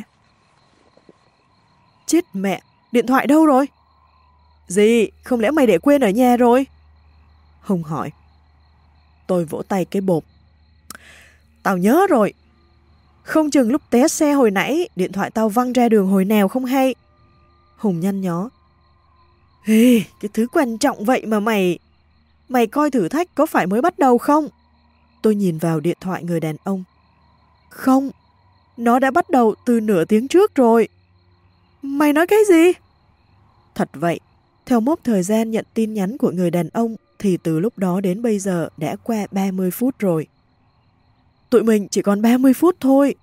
Chết mẹ, điện thoại đâu rồi? Gì, không lẽ mày để quên ở nhà rồi? Hùng hỏi. Tôi vỗ tay cái bộp. Tao nhớ rồi. Không chừng lúc té xe hồi nãy, điện thoại tao văng ra đường hồi nào không hay. Hùng nhăn nhó. Ê, cái thứ quan trọng vậy mà mày... Mày coi thử thách có phải mới bắt đầu không? Tôi nhìn vào điện thoại người đàn ông. Không, nó đã bắt đầu từ nửa tiếng trước rồi. Mày nói cái gì? Thật vậy, theo mốc thời gian nhận tin nhắn của người đàn ông thì từ lúc đó đến bây giờ đã qua ba mươi phút rồi. Tụi mình chỉ còn ba mươi phút thôi.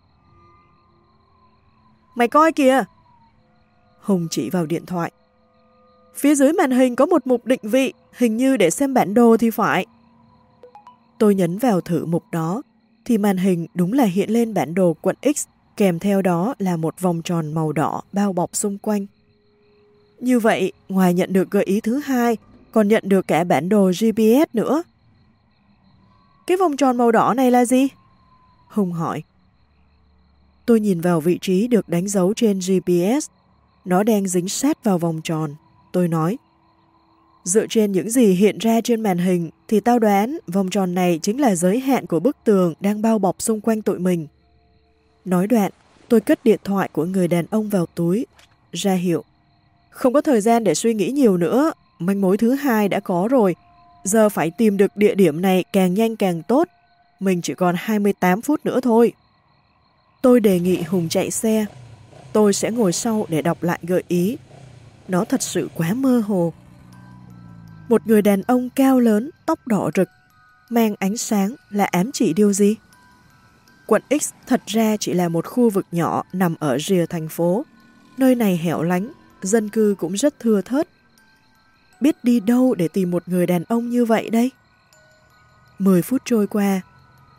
Mày coi kìa. Hùng chỉ vào điện thoại. Phía dưới màn hình có một mục định vị, hình như để xem bản đồ thì phải. Tôi nhấn vào thử mục đó, thì màn hình đúng là hiện lên bản đồ quận X, kèm theo đó là một vòng tròn màu đỏ bao bọc xung quanh. Như vậy, ngoài nhận được gợi ý thứ hai, còn nhận được cả bản đồ giê pê ét nữa. Cái vòng tròn màu đỏ này là gì? Hùng hỏi. Tôi nhìn vào vị trí được đánh dấu trên giê pê ét. Nó đang dính sát vào vòng tròn. Tôi nói. Dựa trên những gì hiện ra trên màn hình thì tao đoán vòng tròn này chính là giới hạn của bức tường đang bao bọc xung quanh tụi mình. Nói đoạn, tôi cất điện thoại của người đàn ông vào túi, ra hiệu. Không có thời gian để suy nghĩ nhiều nữa, manh mối thứ hai đã có rồi. Giờ phải tìm được địa điểm này càng nhanh càng tốt. Mình chỉ còn hai mươi tám phút nữa thôi. Tôi đề nghị Hùng chạy xe. Tôi sẽ ngồi sau để đọc lại gợi ý. Nó thật sự quá mơ hồ. Một người đàn ông cao lớn, tóc đỏ rực, mang ánh sáng là ám chỉ điều gì? Quận X thật ra chỉ là một khu vực nhỏ nằm ở rìa thành phố. Nơi này hẻo lánh, dân cư cũng rất thưa thớt. Biết đi đâu để tìm một người đàn ông như vậy đây? Mười phút trôi qua,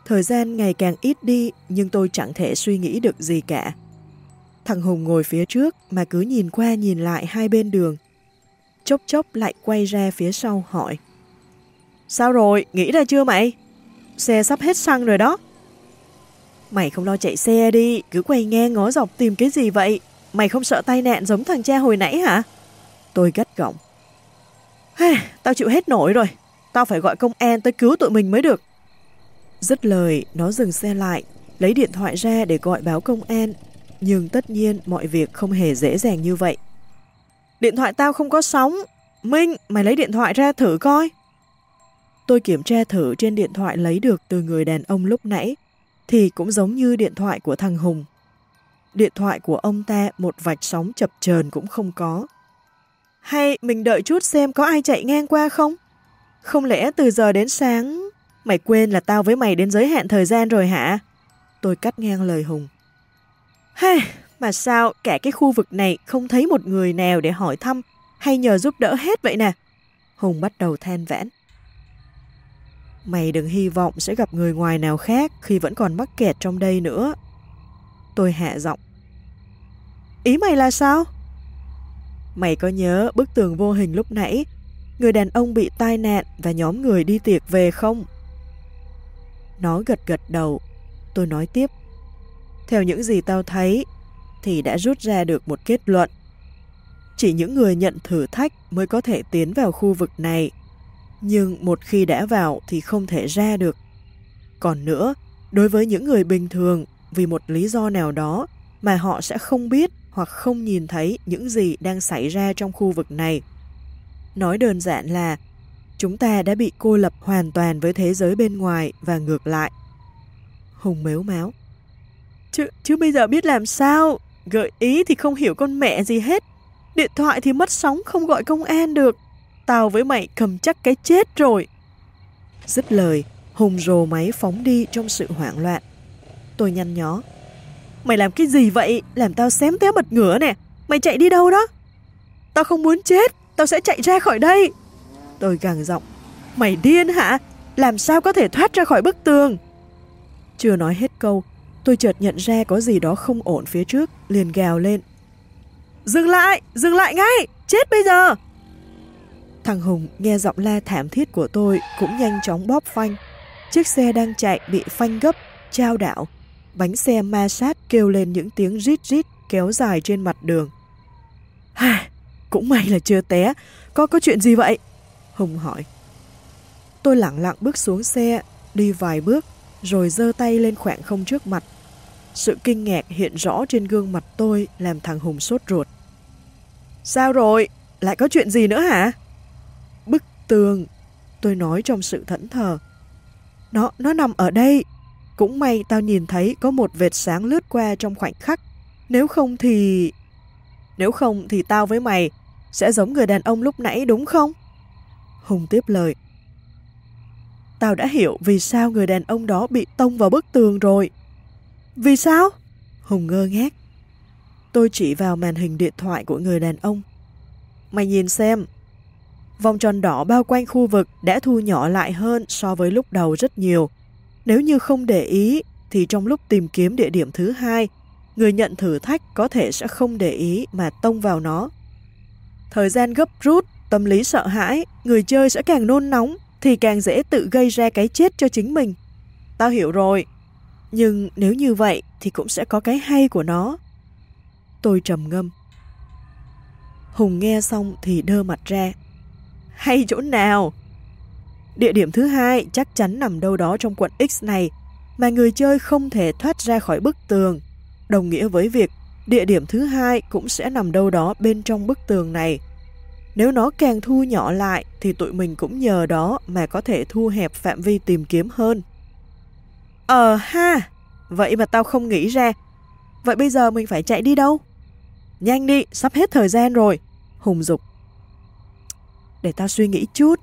Thời gian ngày càng ít đi nhưng tôi chẳng thể suy nghĩ được gì cả. Thằng Hùng ngồi phía trước mà cứ nhìn qua nhìn lại hai bên đường. Chốc chốc lại quay ra phía sau hỏi. Sao rồi, nghĩ ra chưa mày? Xe sắp hết xăng rồi đó. Mày không lo chạy xe đi, cứ quay ngang ngó dọc tìm cái gì vậy? Mày không sợ tai nạn giống thằng cha hồi nãy hả? Tôi gắt gỏng. Hey, tao chịu hết nổi rồi, tao phải gọi công an tới cứu tụi mình mới được. Dứt lời, nó dừng xe lại, lấy điện thoại ra để gọi báo công an. Nhưng tất nhiên mọi việc không hề dễ dàng như vậy. Điện thoại tao không có sóng. Minh, mày lấy điện thoại ra thử coi. Tôi kiểm tra thử trên điện thoại lấy được từ người đàn ông lúc nãy, thì cũng giống như điện thoại của thằng Hùng. Điện thoại của ông ta một vạch sóng chập chờn cũng không có. Hay mình đợi chút xem có ai chạy ngang qua không? Không lẽ từ giờ đến sáng... Mày quên là tao với mày đến giới hạn thời gian rồi hả? Tôi cắt ngang lời Hùng. Hey, mà sao cả cái khu vực này không thấy một người nào để hỏi thăm hay nhờ giúp đỡ hết vậy nè? Hùng bắt đầu than vãn. Mày đừng hy vọng sẽ gặp người ngoài nào khác khi vẫn còn mắc kẹt trong đây nữa. Tôi hạ giọng. Ý mày là sao? Mày có nhớ bức tường vô hình lúc nãy, người đàn ông bị tai nạn và nhóm người đi tiệc về không? Nó gật gật đầu. Tôi nói tiếp. Theo những gì tao thấy thì đã rút ra được một kết luận. Chỉ những người nhận thử thách mới có thể tiến vào khu vực này. Nhưng một khi đã vào thì không thể ra được. Còn nữa, đối với những người bình thường, vì một lý do nào đó mà họ sẽ không biết hoặc không nhìn thấy những gì đang xảy ra trong khu vực này. Nói đơn giản là chúng ta đã bị cô lập hoàn toàn với thế giới bên ngoài và ngược lại. Hùng mếu máo. Chứ, chứ bây giờ biết làm sao? Gợi ý thì không hiểu con mẹ gì hết. Điện thoại thì mất sóng không gọi công an được. Tao với mày cầm chắc cái chết rồi. Dứt lời, Hùng rồ máy phóng đi trong sự hoảng loạn. Tôi nhăn nhó. Mày làm cái gì vậy? Làm tao xém té bật ngửa nè. Mày chạy đi đâu đó? Tao không muốn chết. Tao sẽ chạy ra khỏi đây. Tôi gằn giọng. Mày điên hả? Làm sao có thể thoát ra khỏi bức tường? Chưa nói hết câu, tôi chợt nhận ra có gì đó không ổn phía trước, liền gào lên. Dừng lại! Dừng lại ngay! Chết bây giờ! Thằng Hùng nghe giọng la thảm thiết của tôi cũng nhanh chóng bóp phanh. Chiếc xe đang chạy bị phanh gấp, chao đảo. Bánh xe ma sát kêu lên những tiếng rít rít kéo dài trên mặt đường. À, cũng may là chưa té. Có có chuyện gì vậy? Hùng hỏi. Tôi lẳng lặng bước xuống xe, đi vài bước, rồi giơ tay lên khoảng không trước mặt. Sự kinh ngạc hiện rõ trên gương mặt tôi làm thằng Hùng sốt ruột. Sao rồi? Lại có chuyện gì nữa hả? Bức tường, tôi nói trong sự thẫn thờ. Nó, nó nằm ở đây. Cũng may tao nhìn thấy có một vệt sáng lướt qua trong khoảnh khắc. Nếu không thì... Nếu không thì tao với mày sẽ giống người đàn ông lúc nãy đúng không? Hùng tiếp lời. Tao đã hiểu vì sao người đàn ông đó bị tông vào bức tường rồi. Vì sao? Hùng ngơ ngác. Tôi chỉ vào màn hình điện thoại của người đàn ông. Mày nhìn xem. Vòng tròn đỏ bao quanh khu vực đã thu nhỏ lại hơn so với lúc đầu rất nhiều. Nếu như không để ý thì trong lúc tìm kiếm địa điểm thứ hai, người nhận thử thách có thể sẽ không để ý mà tông vào nó. Thời gian gấp rút, tâm lý sợ hãi, người chơi sẽ càng nôn nóng thì càng dễ tự gây ra cái chết cho chính mình. Tao hiểu rồi. Nhưng nếu như vậy thì cũng sẽ có cái hay của nó. Tôi trầm ngâm. Hùng nghe xong thì đơ mặt ra. Hay chỗ nào? Địa điểm thứ hai chắc chắn nằm đâu đó trong quận X này mà người chơi không thể thoát ra khỏi bức tường. Đồng nghĩa với việc địa điểm thứ hai cũng sẽ nằm đâu đó bên trong bức tường này. Nếu nó càng thu nhỏ lại thì tụi mình cũng nhờ đó mà có thể thu hẹp phạm vi tìm kiếm hơn. Ờ ha, vậy mà tao không nghĩ ra. Vậy bây giờ mình phải chạy đi đâu? Nhanh đi, sắp hết thời gian rồi. Hùng giục. Để tao suy nghĩ chút.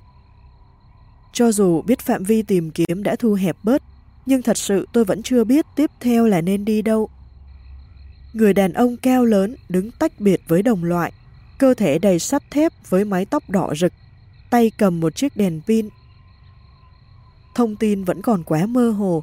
Cho dù biết phạm vi tìm kiếm đã thu hẹp bớt, nhưng thật sự tôi vẫn chưa biết tiếp theo là nên đi đâu. Người đàn ông cao lớn đứng tách biệt với đồng loại, cơ thể đầy sắt thép với mái tóc đỏ rực, tay cầm một chiếc đèn pin. Thông tin vẫn còn quá mơ hồ,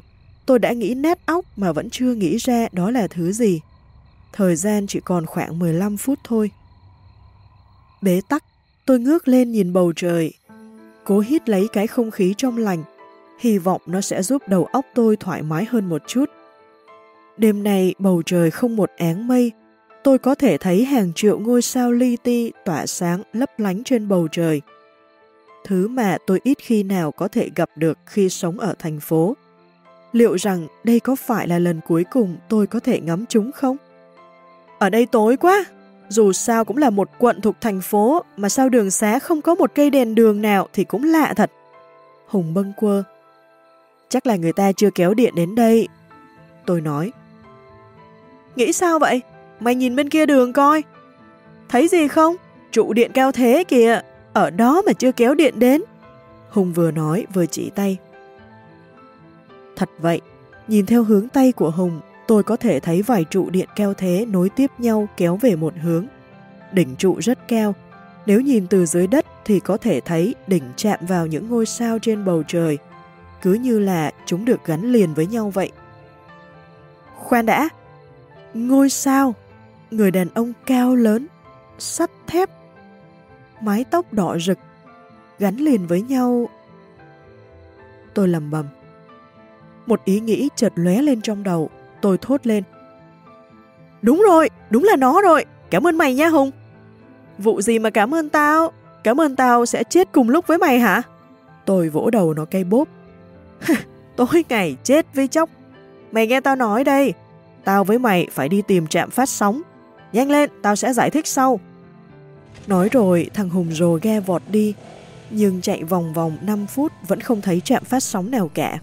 tôi đã nghĩ nát óc mà vẫn chưa nghĩ ra đó là thứ gì. Thời gian chỉ còn khoảng mười lăm phút thôi. Bế tắc, tôi ngước lên nhìn bầu trời, cố hít lấy cái không khí trong lành, hy vọng nó sẽ giúp đầu óc tôi thoải mái hơn một chút. Đêm nay bầu trời không một áng mây, tôi có thể thấy hàng triệu ngôi sao li ti tỏa sáng lấp lánh trên bầu trời. Thứ mà tôi ít khi nào có thể gặp được khi sống ở thành phố. Liệu rằng đây có phải là lần cuối cùng tôi có thể ngắm chúng không? Ở đây tối quá, dù sao cũng là một quận thuộc thành phố mà sao đường xá không có một cây đèn đường nào thì cũng lạ thật. Hùng bâng quơ. Chắc là người ta chưa kéo điện đến đây. Tôi nói. Nghĩ sao vậy? Mày nhìn bên kia đường coi. Thấy gì không? Trụ điện cao thế kìa, ở đó mà chưa kéo điện đến. Hùng vừa nói vừa chỉ tay. Thật vậy, nhìn theo hướng tay của Hùng, tôi có thể thấy vài trụ điện cao thế nối tiếp nhau kéo về một hướng. Đỉnh trụ rất cao, nếu nhìn từ dưới đất thì có thể thấy đỉnh chạm vào những ngôi sao trên bầu trời, cứ như là chúng được gắn liền với nhau vậy. Khoan đã, ngôi sao, người đàn ông cao lớn, sắt thép, mái tóc đỏ rực, gắn liền với nhau. Tôi lẩm bẩm. Một ý nghĩ chợt lóe lên trong đầu, tôi thốt lên. Đúng rồi, đúng là nó rồi, cảm ơn mày nha Hùng. Vụ gì mà cảm ơn tao, cảm ơn tao sẽ chết cùng lúc với mày hả? Tôi vỗ đầu nó cây bốp. Tối ngày chết với chóc. Mày nghe tao nói đây, tao với mày phải đi tìm trạm phát sóng. Nhanh lên, tao sẽ giải thích sau. Nói rồi thằng Hùng rồ ga vọt đi, nhưng chạy vòng vòng năm phút vẫn không thấy trạm phát sóng nào cả.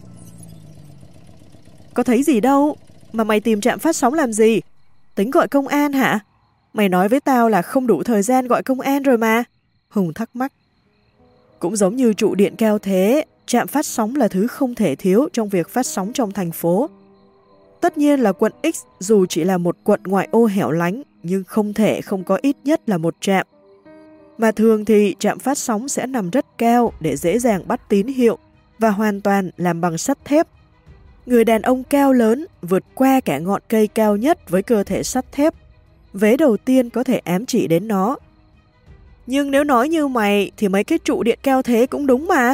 Có thấy gì đâu, mà mày tìm trạm phát sóng làm gì? Tính gọi công an hả? Mày nói với tao là không đủ thời gian gọi công an rồi mà. Hùng thắc mắc. Cũng giống như trụ điện cao thế, trạm phát sóng là thứ không thể thiếu trong việc phát sóng trong thành phố. Tất nhiên là quận X dù chỉ là một quận ngoại ô hẻo lánh, nhưng không thể không có ít nhất là một trạm. Mà thường thì trạm phát sóng sẽ nằm rất cao để dễ dàng bắt tín hiệu và hoàn toàn làm bằng sắt thép. Người đàn ông cao lớn vượt qua cả ngọn cây cao nhất với cơ thể sắt thép. Vế đầu tiên có thể ám chỉ đến nó. Nhưng nếu nói như mày thì mấy cái trụ điện cao thế cũng đúng mà.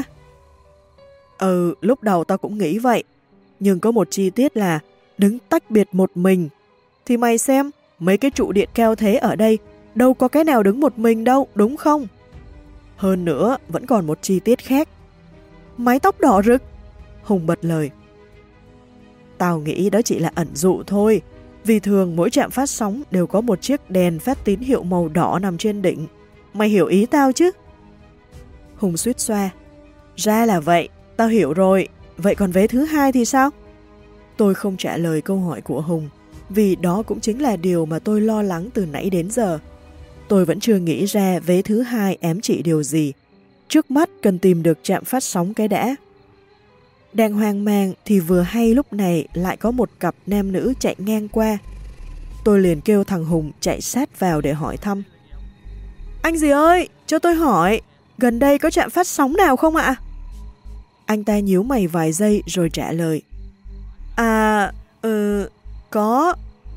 Ừ, lúc đầu tao cũng nghĩ vậy. Nhưng có một chi tiết là đứng tách biệt một mình. Thì mày xem, mấy cái trụ điện cao thế ở đây đâu có cái nào đứng một mình đâu, đúng không? Hơn nữa, vẫn còn một chi tiết khác. Mái tóc đỏ rực. Hùng bật lời. Tao nghĩ đó chỉ là ẩn dụ thôi, vì thường mỗi trạm phát sóng đều có một chiếc đèn phát tín hiệu màu đỏ nằm trên đỉnh. Mày hiểu ý tao chứ? Hùng suýt xoa. Ra là vậy, tao hiểu rồi. Vậy còn vế thứ hai thì sao? Tôi không trả lời câu hỏi của Hùng, vì đó cũng chính là điều mà tôi lo lắng từ nãy đến giờ. Tôi vẫn chưa nghĩ ra vế thứ hai ám chỉ điều gì. Trước mắt cần tìm được trạm phát sóng cái đã. Đang hoang mang thì vừa hay lúc này lại có một cặp nam nữ chạy ngang qua. Tôi liền kêu thằng Hùng chạy sát vào để hỏi thăm. Anh gì ơi, cho tôi hỏi, gần đây có trạm phát sóng nào không ạ? Anh ta nhíu mày vài giây rồi trả lời. À, ừ, có.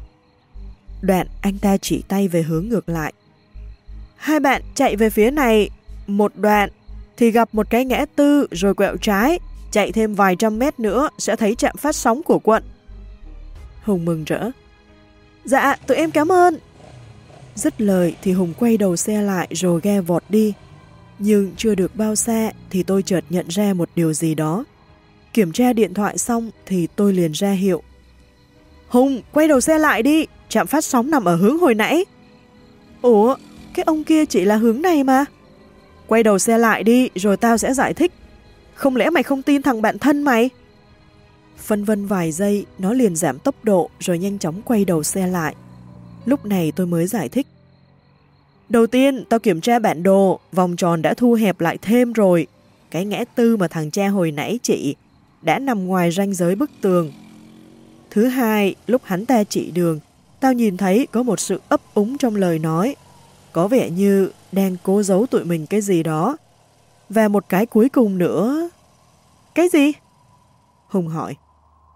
Đoạn anh ta chỉ tay về hướng ngược lại. Hai bạn chạy về phía này một đoạn thì gặp một cái ngã tư rồi quẹo trái. Chạy thêm vài trăm mét nữa sẽ thấy trạm phát sóng của quận. Hùng mừng rỡ. Dạ, tụi em cảm ơn. Dứt lời thì Hùng quay đầu xe lại rồi ga vọt đi. Nhưng chưa được bao xa thì tôi chợt nhận ra một điều gì đó. Kiểm tra điện thoại xong thì tôi liền ra hiệu. Hùng, quay đầu xe lại đi, trạm phát sóng nằm ở hướng hồi nãy. Ủa, cái ông kia chỉ là hướng này mà. Quay đầu xe lại đi rồi tao sẽ giải thích. Không lẽ mày không tin thằng bạn thân mày? Phân vân vài giây, nó liền giảm tốc độ rồi nhanh chóng quay đầu xe lại. Lúc này tôi mới giải thích. Đầu tiên, tao kiểm tra bản đồ, vòng tròn đã thu hẹp lại thêm rồi. Cái ngã tư mà thằng cha hồi nãy chỉ đã nằm ngoài ranh giới bức tường. Thứ hai, lúc hắn ta chỉ đường, tao nhìn thấy có một sự ấp úng trong lời nói. Có vẻ như đang cố giấu tụi mình cái gì đó. Và một cái cuối cùng nữa. Cái gì? Hùng hỏi.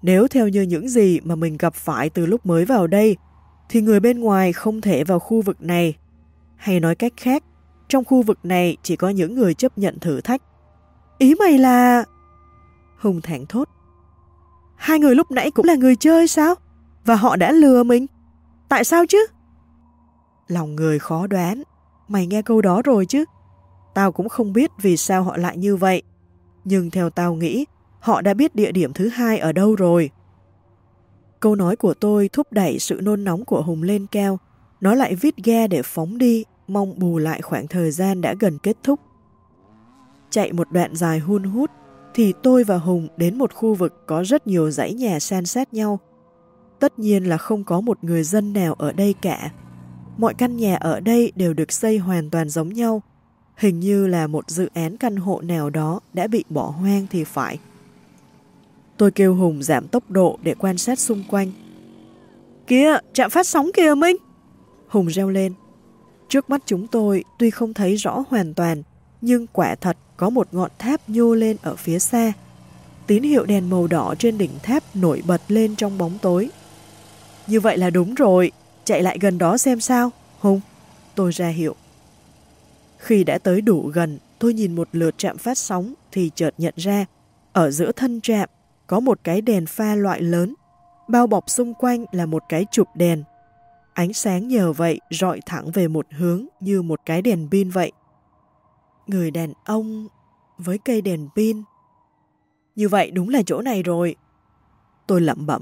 Nếu theo như những gì mà mình gặp phải từ lúc mới vào đây, thì người bên ngoài không thể vào khu vực này. Hay nói cách khác, trong khu vực này chỉ có những người chấp nhận thử thách. Ý mày là... Hùng thảng thốt. Hai người lúc nãy cũng là người chơi sao? Và họ đã lừa mình? Tại sao chứ? Lòng người khó đoán. Mày nghe câu đó rồi chứ? Tao cũng không biết vì sao họ lại như vậy. Nhưng theo tao nghĩ, họ đã biết địa điểm thứ hai ở đâu rồi. Câu nói của tôi thúc đẩy sự nôn nóng của Hùng lên cao. Nó lại vít ga để phóng đi, mong bù lại khoảng thời gian đã gần kết thúc. Chạy một đoạn dài hun hút, thì tôi và Hùng đến một khu vực có rất nhiều dãy nhà san sát nhau. Tất nhiên là không có một người dân nào ở đây cả. Mọi căn nhà ở đây đều được xây hoàn toàn giống nhau. Hình như là một dự án căn hộ nào đó đã bị bỏ hoang thì phải. Tôi kêu Hùng giảm tốc độ để quan sát xung quanh. Kìa, trạm phát sóng kìa Minh! Hùng reo lên. Trước mắt chúng tôi tuy không thấy rõ hoàn toàn, nhưng quả thật có một ngọn tháp nhô lên ở phía xa. Tín hiệu đèn màu đỏ trên đỉnh tháp nổi bật lên trong bóng tối. Như vậy là đúng rồi, chạy lại gần đó xem sao, Hùng. Tôi ra hiệu. Khi đã tới đủ gần, tôi nhìn một lượt trạm phát sóng thì chợt nhận ra, ở giữa thân trạm có một cái đèn pha loại lớn, bao bọc xung quanh là một cái chụp đèn. Ánh sáng nhờ vậy rọi thẳng về một hướng như một cái đèn pin vậy. Người đàn ông với cây đèn pin. Như vậy đúng là chỗ này rồi. Tôi lẩm bẩm.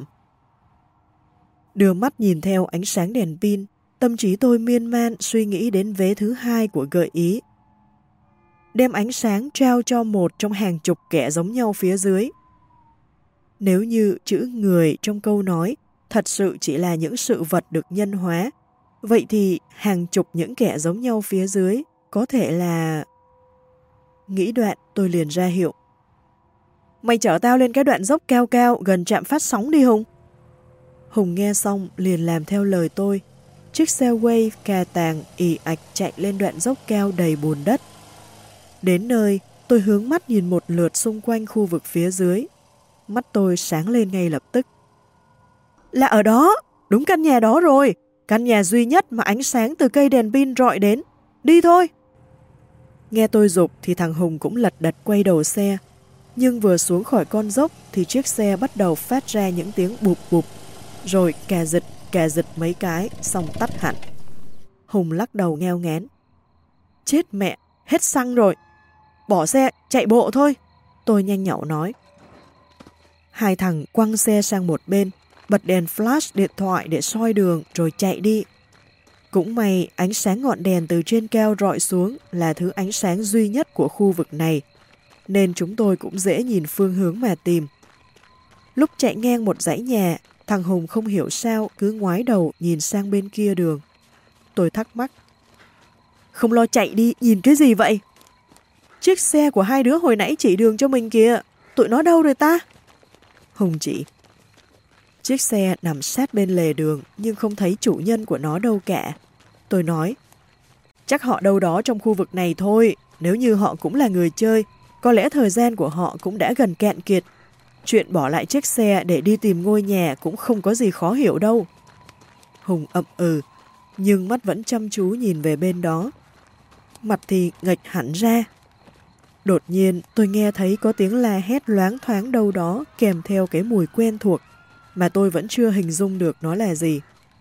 Đưa mắt nhìn theo ánh sáng đèn pin, tâm trí tôi miên man suy nghĩ đến vế thứ hai của gợi ý. Đem ánh sáng trao cho một trong hàng chục kẻ giống nhau phía dưới. Nếu như chữ người trong câu nói thật sự chỉ là những sự vật được nhân hóa, vậy thì hàng chục những kẻ giống nhau phía dưới có thể là... Nghĩ đoạn tôi liền ra hiệu. Mày chở tao lên cái đoạn dốc cao cao gần trạm phát sóng đi Hùng. Hùng nghe xong liền làm theo lời tôi. Chiếc xe Wave cà tàng ì ạch chạy lên đoạn dốc cao đầy bùn đất. Đến nơi, tôi hướng mắt nhìn một lượt xung quanh khu vực phía dưới. Mắt tôi sáng lên ngay lập tức. Là ở đó, đúng căn nhà đó rồi. Căn nhà duy nhất mà ánh sáng từ cây đèn pin rọi đến. Đi thôi. Nghe tôi giục thì thằng Hùng cũng lật đật quay đầu xe. Nhưng vừa xuống khỏi con dốc thì chiếc xe bắt đầu phát ra những tiếng bụp bụp. Rồi cà dịch, cà dịch mấy cái, xong tắt hẳn. Hùng lắc đầu ngheo ngán. Chết mẹ, hết xăng rồi. Bỏ xe, chạy bộ thôi. Tôi nhanh nhảu nói. Hai thằng quăng xe sang một bên, bật đèn flash điện thoại để soi đường rồi chạy đi. Cũng may ánh sáng ngọn đèn từ trên cao rọi xuống là thứ ánh sáng duy nhất của khu vực này, nên chúng tôi cũng dễ nhìn phương hướng mà tìm. Lúc chạy ngang một dãy nhà, thằng Hùng không hiểu sao cứ ngoái đầu nhìn sang bên kia đường. Tôi thắc mắc. Không lo chạy đi, nhìn cái gì vậy? Chiếc xe của hai đứa hồi nãy chỉ đường cho mình kìa, tụi nó đâu rồi ta? Hùng chỉ. Chiếc xe nằm sát bên lề đường nhưng không thấy chủ nhân của nó đâu cả. Tôi nói, chắc họ đâu đó trong khu vực này thôi, nếu như họ cũng là người chơi, có lẽ thời gian của họ cũng đã gần cạn kiệt. Chuyện bỏ lại chiếc xe để đi tìm ngôi nhà cũng không có gì khó hiểu đâu. Hùng ậm ừ, nhưng mắt vẫn chăm chú nhìn về bên đó. Mặt thì nghệch hẳn ra. Đột nhiên tôi nghe thấy có tiếng la hét loáng thoáng đâu đó kèm theo cái mùi quen thuộc mà tôi vẫn chưa hình dung được nó là gì.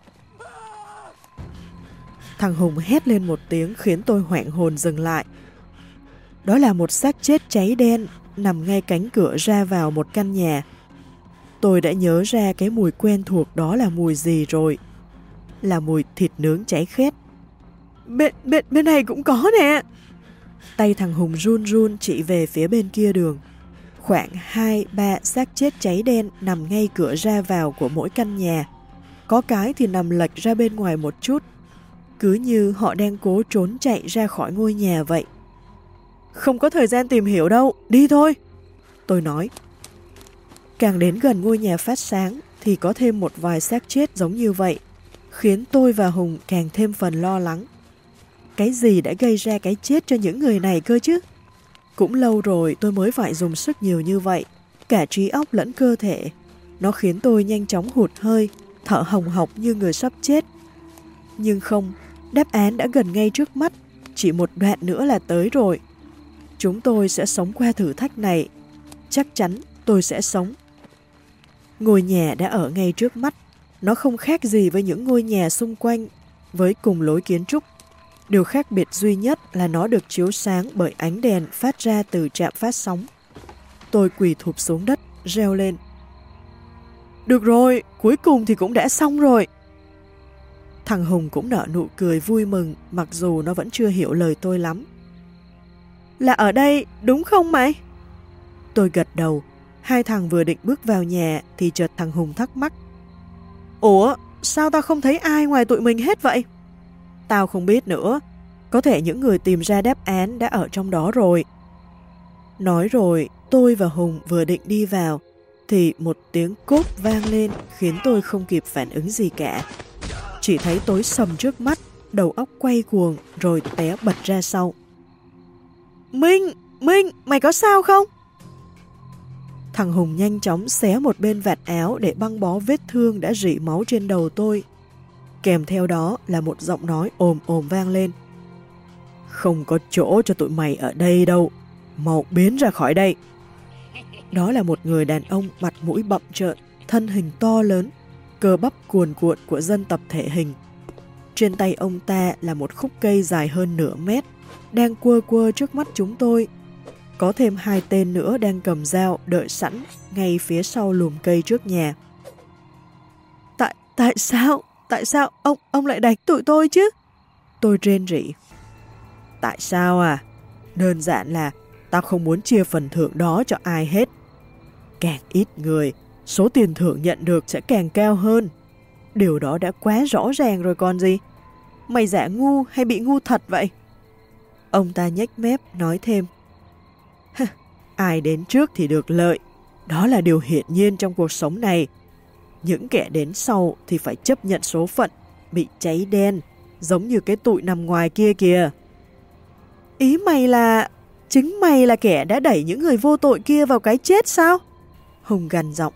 Thằng Hùng hét lên một tiếng khiến tôi hoảng hồn dừng lại. Đó là một xác chết cháy đen nằm ngay cánh cửa ra vào một căn nhà. Tôi đã nhớ ra cái mùi quen thuộc đó là mùi gì rồi. Là mùi thịt nướng cháy khét. Bên, bên, bên này cũng có nè. Tay thằng Hùng run run chỉ về phía bên kia đường. Khoảng hai ba xác chết cháy đen nằm ngay cửa ra vào của mỗi căn nhà. Có cái thì nằm lệch ra bên ngoài một chút. Cứ như họ đang cố trốn chạy ra khỏi ngôi nhà vậy. Không có thời gian tìm hiểu đâu, đi thôi. Tôi nói. Càng đến gần ngôi nhà phát sáng thì có thêm một vài xác chết giống như vậy, khiến tôi và Hùng càng thêm phần lo lắng. Cái gì đã gây ra cái chết cho những người này cơ chứ? Cũng lâu rồi tôi mới phải dùng sức nhiều như vậy, cả trí óc lẫn cơ thể. Nó khiến tôi nhanh chóng hụt hơi, thở hồng hộc như người sắp chết. Nhưng không, đáp án đã gần ngay trước mắt, chỉ một đoạn nữa là tới rồi. Chúng tôi sẽ sống qua thử thách này. Chắc chắn tôi sẽ sống. Ngôi nhà đã ở ngay trước mắt. Nó không khác gì với những ngôi nhà xung quanh, với cùng lối kiến trúc. Điều khác biệt duy nhất là nó được chiếu sáng bởi ánh đèn phát ra từ trạm phát sóng. Tôi quỳ thụp xuống đất, reo lên. Được rồi, cuối cùng thì cũng đã xong rồi. Thằng Hùng cũng nở nụ cười vui mừng, mặc dù nó vẫn chưa hiểu lời tôi lắm. Là ở đây, đúng không mày? Tôi gật đầu. Hai thằng vừa định bước vào nhà thì chợt thằng Hùng thắc mắc. Ủa, sao tao không thấy ai ngoài tụi mình hết vậy? Tao không biết nữa. Có thể những người tìm ra đáp án đã ở trong đó rồi. Nói rồi, tôi và Hùng vừa định đi vào thì một tiếng cốp vang lên khiến tôi không kịp phản ứng gì cả. Chỉ thấy tối sầm trước mắt, đầu óc quay cuồng rồi té bật ra sau. Minh, Minh, mày có sao không? Thằng Hùng nhanh chóng xé một bên vạt áo để băng bó vết thương đã rỉ máu trên đầu tôi. Kèm theo đó là một giọng nói ồm ồm vang lên. Không có chỗ cho tụi mày ở đây đâu, mau biến ra khỏi đây. Đó là một người đàn ông mặt mũi bặm trợn, thân hình to lớn, cơ bắp cuồn cuộn của dân tập thể hình. Trên tay ông ta là một khúc cây dài hơn nửa mét, đang quơ quơ trước mắt chúng tôi. Có thêm hai tên nữa đang cầm dao đợi sẵn ngay phía sau lùm cây trước nhà. Tại, tại sao? Tại sao ông, ông lại đánh tụi tôi chứ? Tôi rên rỉ. Tại sao à? Đơn giản là tao không muốn chia phần thưởng đó cho ai hết. Càng ít người, số tiền thưởng nhận được sẽ càng cao hơn. Điều đó đã quá rõ ràng rồi còn gì. Mày giả ngu hay bị ngu thật vậy? Ông ta nhếch mép nói thêm. Ai đến trước thì được lợi. Đó là điều hiển nhiên trong cuộc sống này. Những kẻ đến sau thì phải chấp nhận số phận, bị cháy đen, giống như cái tụi nằm ngoài kia kìa. Ý mày là... chính mày là kẻ đã đẩy những người vô tội kia vào cái chết sao? Hùng gằn giọng.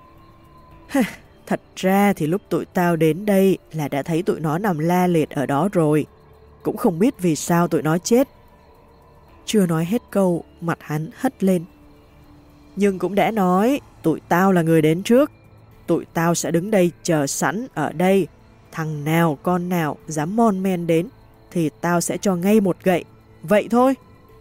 Thật ra thì lúc tụi tao đến đây là đã thấy tụi nó nằm la liệt ở đó rồi. Cũng không biết vì sao tụi nó chết. Chưa nói hết câu, mặt hắn hất lên. Nhưng cũng đã nói, tụi tao là người đến trước. Tụi tao sẽ đứng đây chờ sẵn ở đây. Thằng nào con nào dám mon men đến thì tao sẽ cho ngay một gậy. Vậy thôi.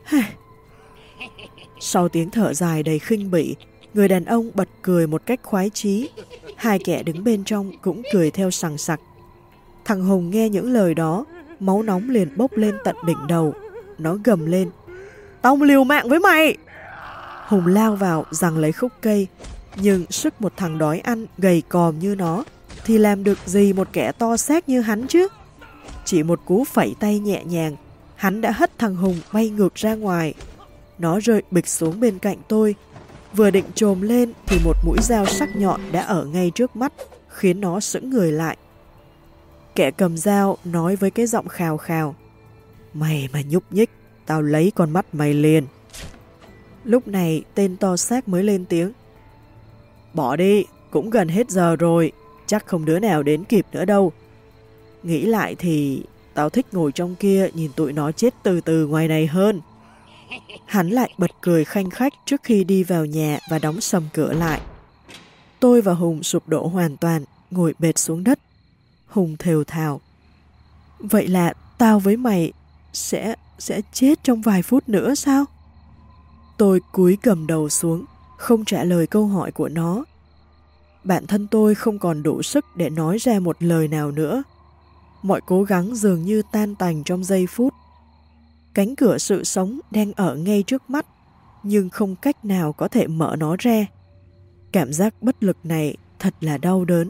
Sau tiếng thở dài đầy khinh bỉ, người đàn ông bật cười một cách khoái chí. Hai kẻ đứng bên trong cũng cười theo sằng sặc. Thằng Hùng nghe những lời đó, máu nóng liền bốc lên tận đỉnh đầu. Nó gầm lên. Tao liều mạng với mày! Hùng lao vào giằng lấy khúc cây. Nhưng sức một thằng đói ăn gầy còm như nó thì làm được gì một kẻ to xác như hắn chứ? Chỉ một cú phẩy tay nhẹ nhàng, hắn đã hất thằng Hùng bay ngược ra ngoài. Nó rơi bịch xuống bên cạnh tôi. Vừa định chồm lên thì một mũi dao sắc nhọn đã ở ngay trước mắt, khiến nó sững người lại. Kẻ cầm dao nói với cái giọng khào khào. Mày mà nhúc nhích, tao lấy con mắt mày liền. Lúc này tên to xác mới lên tiếng. Bỏ đi, cũng gần hết giờ rồi, chắc không đứa nào đến kịp nữa đâu. Nghĩ lại thì tao thích ngồi trong kia nhìn tụi nó chết từ từ ngoài này hơn. Hắn lại bật cười khanh khách trước khi đi vào nhà và đóng sầm cửa lại. Tôi và Hùng sụp đổ hoàn toàn, ngồi bệt xuống đất. Hùng thều thào. Vậy là tao với mày sẽ sẽ chết trong vài phút nữa sao? Tôi cúi gầm đầu xuống, không trả lời câu hỏi của nó. Bản thân tôi không còn đủ sức để nói ra một lời nào nữa. Mọi cố gắng dường như tan tành trong giây phút. Cánh cửa sự sống đang ở ngay trước mắt, nhưng không cách nào có thể mở nó ra. Cảm giác bất lực này thật là đau đớn.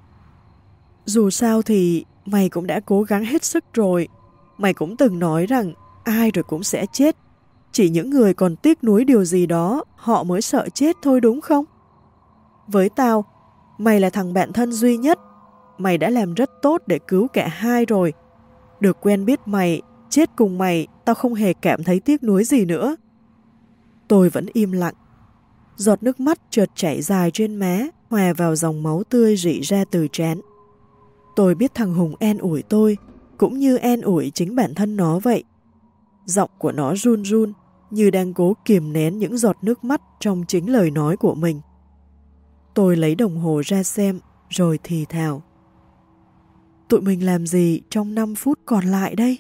Dù sao thì mày cũng đã cố gắng hết sức rồi. Mày cũng từng nói rằng ai rồi cũng sẽ chết. Chỉ những người còn tiếc nuối điều gì đó, họ mới sợ chết thôi đúng không? Với tao, mày là thằng bạn thân duy nhất. Mày đã làm rất tốt để cứu cả hai rồi. Được quen biết mày, chết cùng mày, tao không hề cảm thấy tiếc nuối gì nữa. Tôi vẫn im lặng. Giọt nước mắt chợt chảy dài trên má, hòa vào dòng máu tươi rỉ ra từ trán. Tôi biết thằng Hùng an ủi tôi, cũng như an ủi chính bản thân nó vậy. Giọng của nó run run, như đang cố kiềm nén những giọt nước mắt trong chính lời nói của mình. Tôi lấy đồng hồ ra xem, rồi thì thào. Tụi mình làm gì trong năm phút còn lại đây?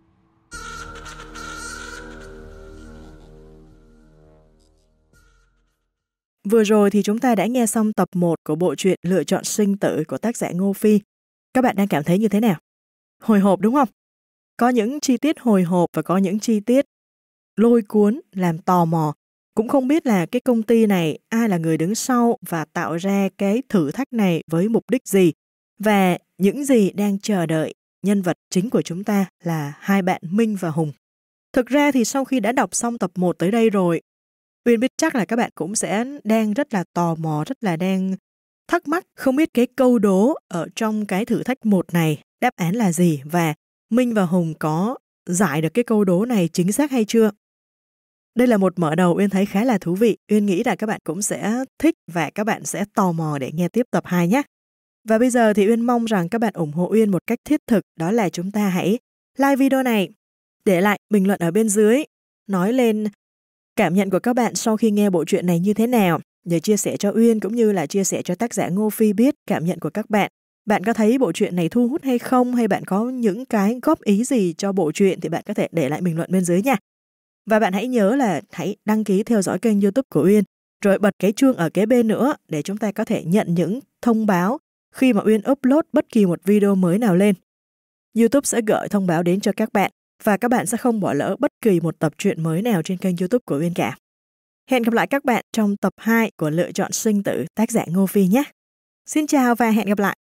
Vừa rồi thì chúng ta đã nghe xong tập một của bộ truyện Lựa chọn sinh tử của tác giả Ngô Phi. Các bạn đang cảm thấy như thế nào? Hồi hộp đúng không? Có những chi tiết hồi hộp và có những chi tiết lôi cuốn, làm tò mò. Cũng không biết là cái công ty này ai là người đứng sau và tạo ra cái thử thách này với mục đích gì và những gì đang chờ đợi nhân vật chính của chúng ta là hai bạn Minh và Hùng. Thực ra thì sau khi đã đọc xong tập một tới đây rồi, Uyên biết chắc là các bạn cũng sẽ đang rất là tò mò, rất là đang thắc mắc không biết cái câu đố ở trong cái thử thách một này đáp án là gì và Minh và Hùng có giải được cái câu đố này chính xác hay chưa. Đây là một mở đầu Uyên thấy khá là thú vị. Uyên nghĩ là các bạn cũng sẽ thích và các bạn sẽ tò mò để nghe tiếp tập hai nhé. Và bây giờ thì Uyên mong rằng các bạn ủng hộ Uyên một cách thiết thực, đó là chúng ta hãy like video này, để lại bình luận ở bên dưới, nói lên cảm nhận của các bạn sau khi nghe bộ truyện này như thế nào, để chia sẻ cho Uyên cũng như là chia sẻ cho tác giả Ngô Phi biết cảm nhận của các bạn. Bạn có thấy bộ truyện này thu hút hay không, hay bạn có những cái góp ý gì cho bộ truyện thì bạn có thể để lại bình luận bên dưới nha. Và bạn hãy nhớ là hãy đăng ký theo dõi kênh YouTube của Uyên, rồi bật cái chuông ở kế bên nữa để chúng ta có thể nhận những thông báo khi mà Uyên upload bất kỳ một video mới nào lên. YouTube sẽ gửi thông báo đến cho các bạn và các bạn sẽ không bỏ lỡ bất kỳ một tập truyện mới nào trên kênh YouTube của Uyên cả. Hẹn gặp lại các bạn trong tập hai của Lựa chọn sinh tử tác giả Ngô Phi nhé. Xin chào và hẹn gặp lại.